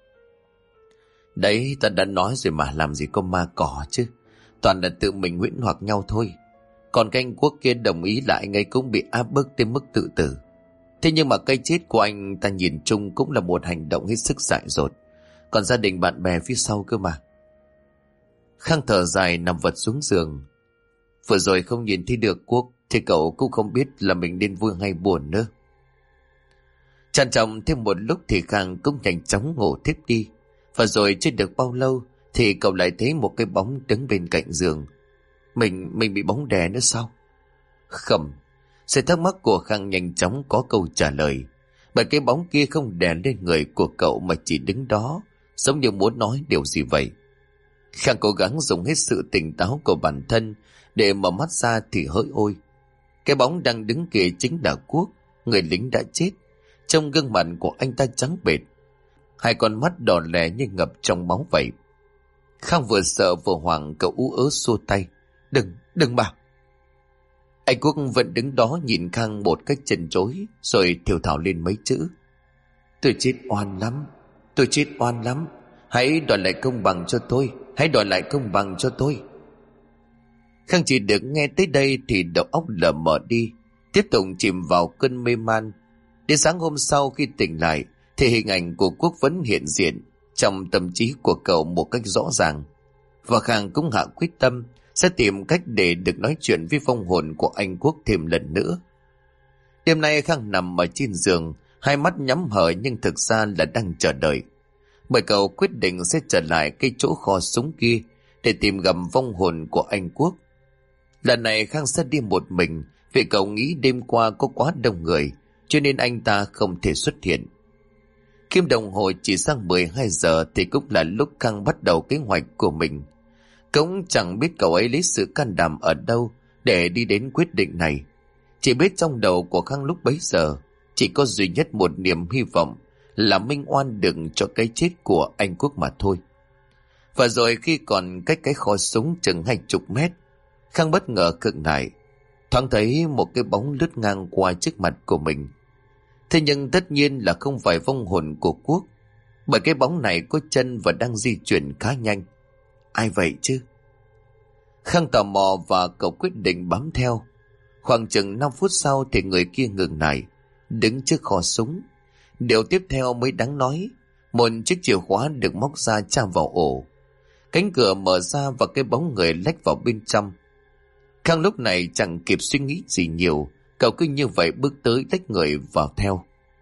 Speaker 1: Đấy, ta đã nói rồi mà, làm gì có ma cỏ chứ. Toàn là tự mình huyễn hoặc nhau thôi. Còn cái anh Quốc kia đồng ý là anh ấy cũng bị áp bức tới mức tự tử. Thế nhưng mà cái chết của anh ta nhìn chung cũng là một hành động hết sức dại dột. Còn gia đình bạn bè phía sau cơ mà. Khang thở dài nằm vật xuống giường. Vừa rồi không nhìn thấy được Quốc thì cậu cũng không biết là mình nên vui hay buồn nữa. Trằn trọc thêm một lúc thì Khang cũng nhanh chóng ngủ thiếp đi. Và rồi chưa được bao lâu thì cậu lại thấy một cái bóng đứng bên cạnh giường. Mình bị bóng đè nữa sao? Khẩm. Sự thắc mắc của Khang nhanh chóng có câu trả lời. Bởi cái bóng kia không đè lên người của cậu mà chỉ đứng đó, giống như muốn nói điều gì vậy. Khang cố gắng dùng hết sự tỉnh táo của bản thân để mở mắt ra thì hỡi ôi, cái bóng đang đứng kia chính là Quốc, người lính đã chết. Trong gương mặt của anh ta trắng bệch, 2 con mắt đỏ lè như ngập trong máu vậy. Khang vừa sợ vừa hoảng, cậu ú ớ xua tay. Đừng mà. Anh Quốc vẫn đứng đó nhìn Khang một cách chần chối, rồi thều thào lên mấy chữ: Tôi chết oan lắm, tôi chết oan lắm. Hãy đòi lại công bằng cho tôi, hãy đòi lại công bằng cho tôi. Khang chỉ được nghe tới đây thì đầu óc lờ mờ đi. tiếp tục chìm vào cơn mê man. Đến sáng hôm sau khi tỉnh lại thì hình ảnh của Quốc vẫn hiện diện trong tâm trí của cậu một cách rõ ràng. Và Khang cũng hạ quyết tâm sẽ tìm cách để được nói chuyện với vong hồn của anh Quốc thêm lần nữa. Đêm nay Khang nằm ở trên giường, hai mắt nhắm hờ nhưng thực ra là đang chờ đợi. Bởi cậu quyết định sẽ trở lại cái chỗ kho súng kia để tìm gặp vong hồn của anh Quốc. Lần này Khang sẽ đi một mình vì cậu nghĩ đêm qua có quá đông người, cho nên anh ta không thể xuất hiện. Kim đồng hồ chỉ sang 12 giờ thì cũng là lúc Khang bắt đầu kế hoạch của mình. Cũng chẳng biết cậu ấy lấy sự can đảm ở đâu để đi đến quyết định này. Chỉ biết trong đầu của Khang lúc bấy giờ chỉ có duy nhất một niềm hy vọng là minh oan đừng cho cái chết của anh Quốc mà thôi. Và rồi khi còn cách cái kho súng chừng 20 mét, Khang bất ngờ khựng lại, thoáng thấy một cái bóng lướt ngang qua trước mặt của mình. Thế nhưng tất nhiên là không phải vong hồn của Quốc, bởi cái bóng này có chân và đang di chuyển khá nhanh. Ai vậy chứ? Khang tò mò và cậu quyết định bám theo. Khoảng chừng 5 phút sau thì người kia ngừng lại, đứng trước kho súng. Điều tiếp theo mới đáng nói, một chiếc chìa khóa được móc ra tra vào ổ. Cánh cửa mở ra và cái bóng người lách vào bên trong. Khang lúc này chẳng kịp suy nghĩ gì nhiều, cậu cứ như vậy bước tới lách người vào theo.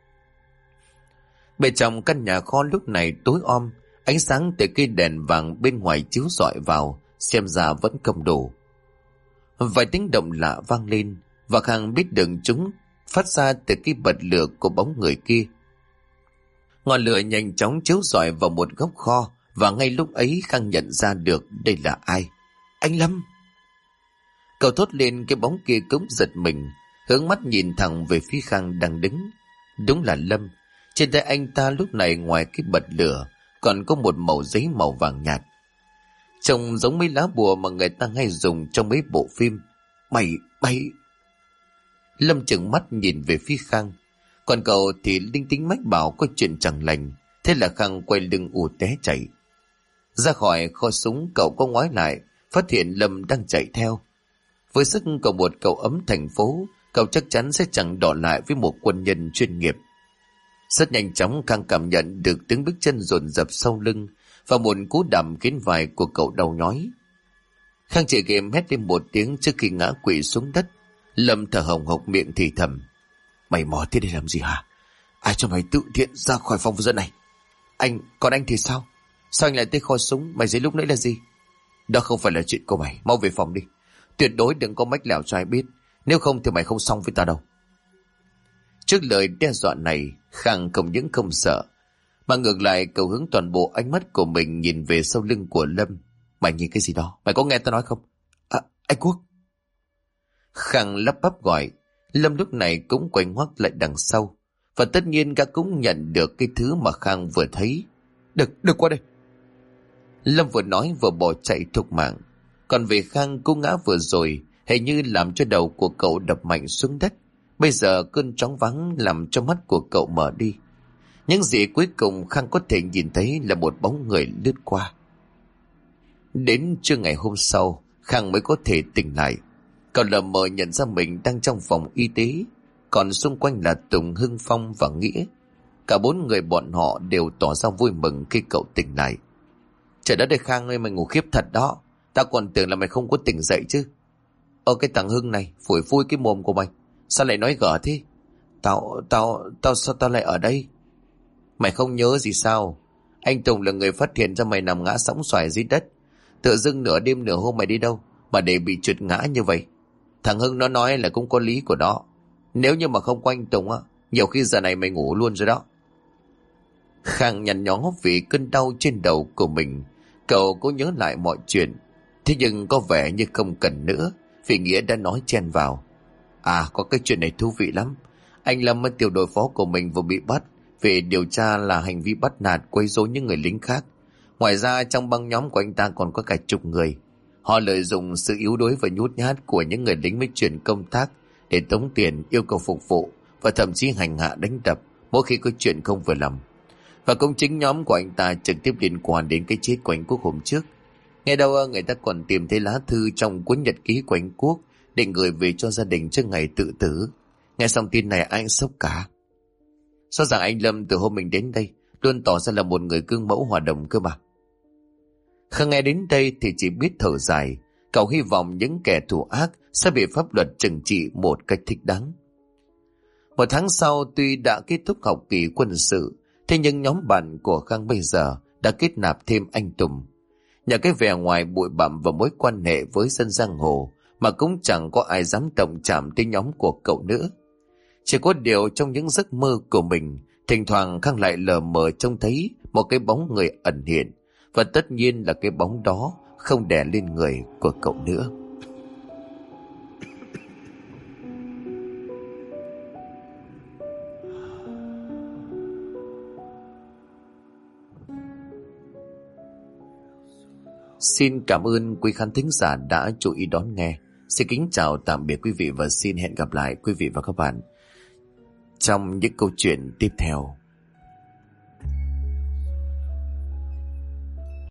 Speaker 1: Bên trong căn nhà kho lúc này tối om, ánh sáng từ cây đèn vàng bên ngoài chiếu rọi vào, xem ra vẫn không đủ. Vài tiếng động lạ vang lên và Khang biết được chúng phát ra từ cái bật lửa của bóng người kia. Ngọn lửa nhanh chóng chiếu rọi vào một góc kho và ngay lúc ấy Khang nhận ra được đây là ai. Anh Lâm! Cậu thốt lên, cái bóng kia cũng giật mình, hướng mắt nhìn thẳng về phía Khang đang đứng. Đúng là Lâm. Trên tay anh ta lúc này ngoài cái bật lửa còn có một mẩu giấy màu vàng nhạt, trông giống mấy lá bùa mà người ta hay dùng trong mấy bộ phim. Mày... Lâm trừng mắt nhìn về phía Khang, còn cậu thì linh tính mách bảo có chuyện chẳng lành. Thế là Khang quay lưng ù té chạy ra khỏi kho súng. Cậu có ngoái lại, phát hiện Lâm đang chạy theo. Với sức của một cậu ấm thành phố, cậu chắc chắn sẽ chẳng đọ lại với một quân nhân chuyên nghiệp. Rất nhanh chóng Khang cảm nhận được tiếng bước chân dồn dập sau lưng và một cú đầm khiến vai của cậu đau nhói. Khang chỉ kịp hét lên một tiếng trước khi ngã quỵ xuống đất. Lâm thở hồng hộc miệng thì thầm: Mày mò thế để làm gì hả? Ai cho mày tự thiện ra khỏi phòng dân này? Còn anh thì sao? Sao anh lại tới kho súng? Mày giấy lúc nãy là gì? Đó không phải là chuyện của mày, mau về phòng đi. Tuyệt đối đừng có mách lẻo cho ai biết, nếu không thì mày không xong với ta đâu. Trước lời đe dọa này, Khang không những không sợ, mà ngược lại cậu hướng toàn bộ ánh mắt của mình nhìn về sau lưng của Lâm. Mày nhìn cái gì đó? Mày có nghe tao nói không? Anh Quốc! Khang lắp bắp gọi. Lâm lúc này cũng quay ngoắt lại đằng sau, và tất nhiên gã cũng nhận được cái thứ mà Khang vừa thấy. Đừng qua đây! Lâm vừa nói vừa bỏ chạy thục mạng. Còn về Khang, cú ngã vừa rồi hình như làm cho đầu của cậu đập mạnh xuống đất. Bây giờ cơn choáng váng làm cho mắt của cậu mở đi. Những gì cuối cùng Khang có thể nhìn thấy là một bóng người lướt qua. Đến trưa ngày hôm sau, Khang mới có thể tỉnh lại. Cậu lờ mờ nhận ra mình đang trong phòng y tế, còn xung quanh là Tùng, Hưng, Phong và Nghĩa. Cả 4 người bọn họ đều tỏ ra vui mừng khi cậu tỉnh lại. Trời đất ơi Khang ơi, mày ngủ khiếp thật đó. Tao còn tưởng là mày không có tỉnh dậy chứ. Cái thằng Hưng này, phủi phui cái mồm của mày, sao lại nói gở thế? Sao tao lại ở đây? Mày không nhớ gì sao? Anh Tùng là người phát hiện ra mày nằm ngã sõng xoài dưới đất. Tự dưng nửa đêm nửa hôm mày đi đâu mà để bị trượt ngã như vậy? Thằng Hưng nó nói là cũng có lý của nó. Nếu như mà không có anh Tùng á, nhiều khi giờ này mày ngủ luôn rồi đó. Khang nhăn nhó vì cơn đau trên đầu của mình. Cậu cố nhớ lại mọi chuyện, thế nhưng có vẻ như không cần nữa, vì Nghĩa đã nói chen vào. Có cái chuyện này thú vị lắm. Anh Lâm, tiểu đội phó của mình vừa bị bắt vì điều tra là hành vi bắt nạt quấy rối những người lính khác. Ngoài ra trong băng nhóm của anh ta còn có cả chục người. Họ lợi dụng sự yếu đuối và nhút nhát của những người lính mới chuyển công tác để tống tiền, yêu cầu phục vụ và thậm chí hành hạ đánh đập mỗi khi có chuyện không vừa lòng. Và cũng chính nhóm của anh ta trực tiếp liên quan đến cái chết của anh Quốc hôm trước. Nghe đâu người ta còn tìm thấy lá thư trong cuốn nhật ký của anh Quốc định gửi về cho gia đình trước ngày tự tử. Nghe xong tin này anh sốc cả. Rõ ràng anh Lâm từ hôm mình đến đây luôn tỏ ra là một người gương mẫu hòa đồng cơ mà. Khang nghe đến đây thì chỉ biết thở dài. Cậu hy vọng những kẻ thù ác sẽ bị pháp luật trừng trị một cách thích đáng. Một tháng sau, tuy đã kết thúc học kỳ quân sự, thế nhưng nhóm bạn của Khang bây giờ đã kết nạp thêm anh Tùng. Nhờ cái vẻ ngoài bụi bặm và mối quan hệ với dân giang hồ mà cũng chẳng có ai dám động chạm tới nhóm của cậu nữa. Chỉ có điều trong những giấc mơ của mình, thỉnh thoảng Khang lại lờ mờ trông thấy một cái bóng người ẩn hiện, và tất nhiên là cái bóng đó không đè lên người của cậu nữa. Xin cảm ơn quý khán thính giả đã chú ý đón nghe. Xin kính chào tạm biệt quý vị và xin hẹn gặp lại quý vị và các bạn trong những câu chuyện tiếp theo.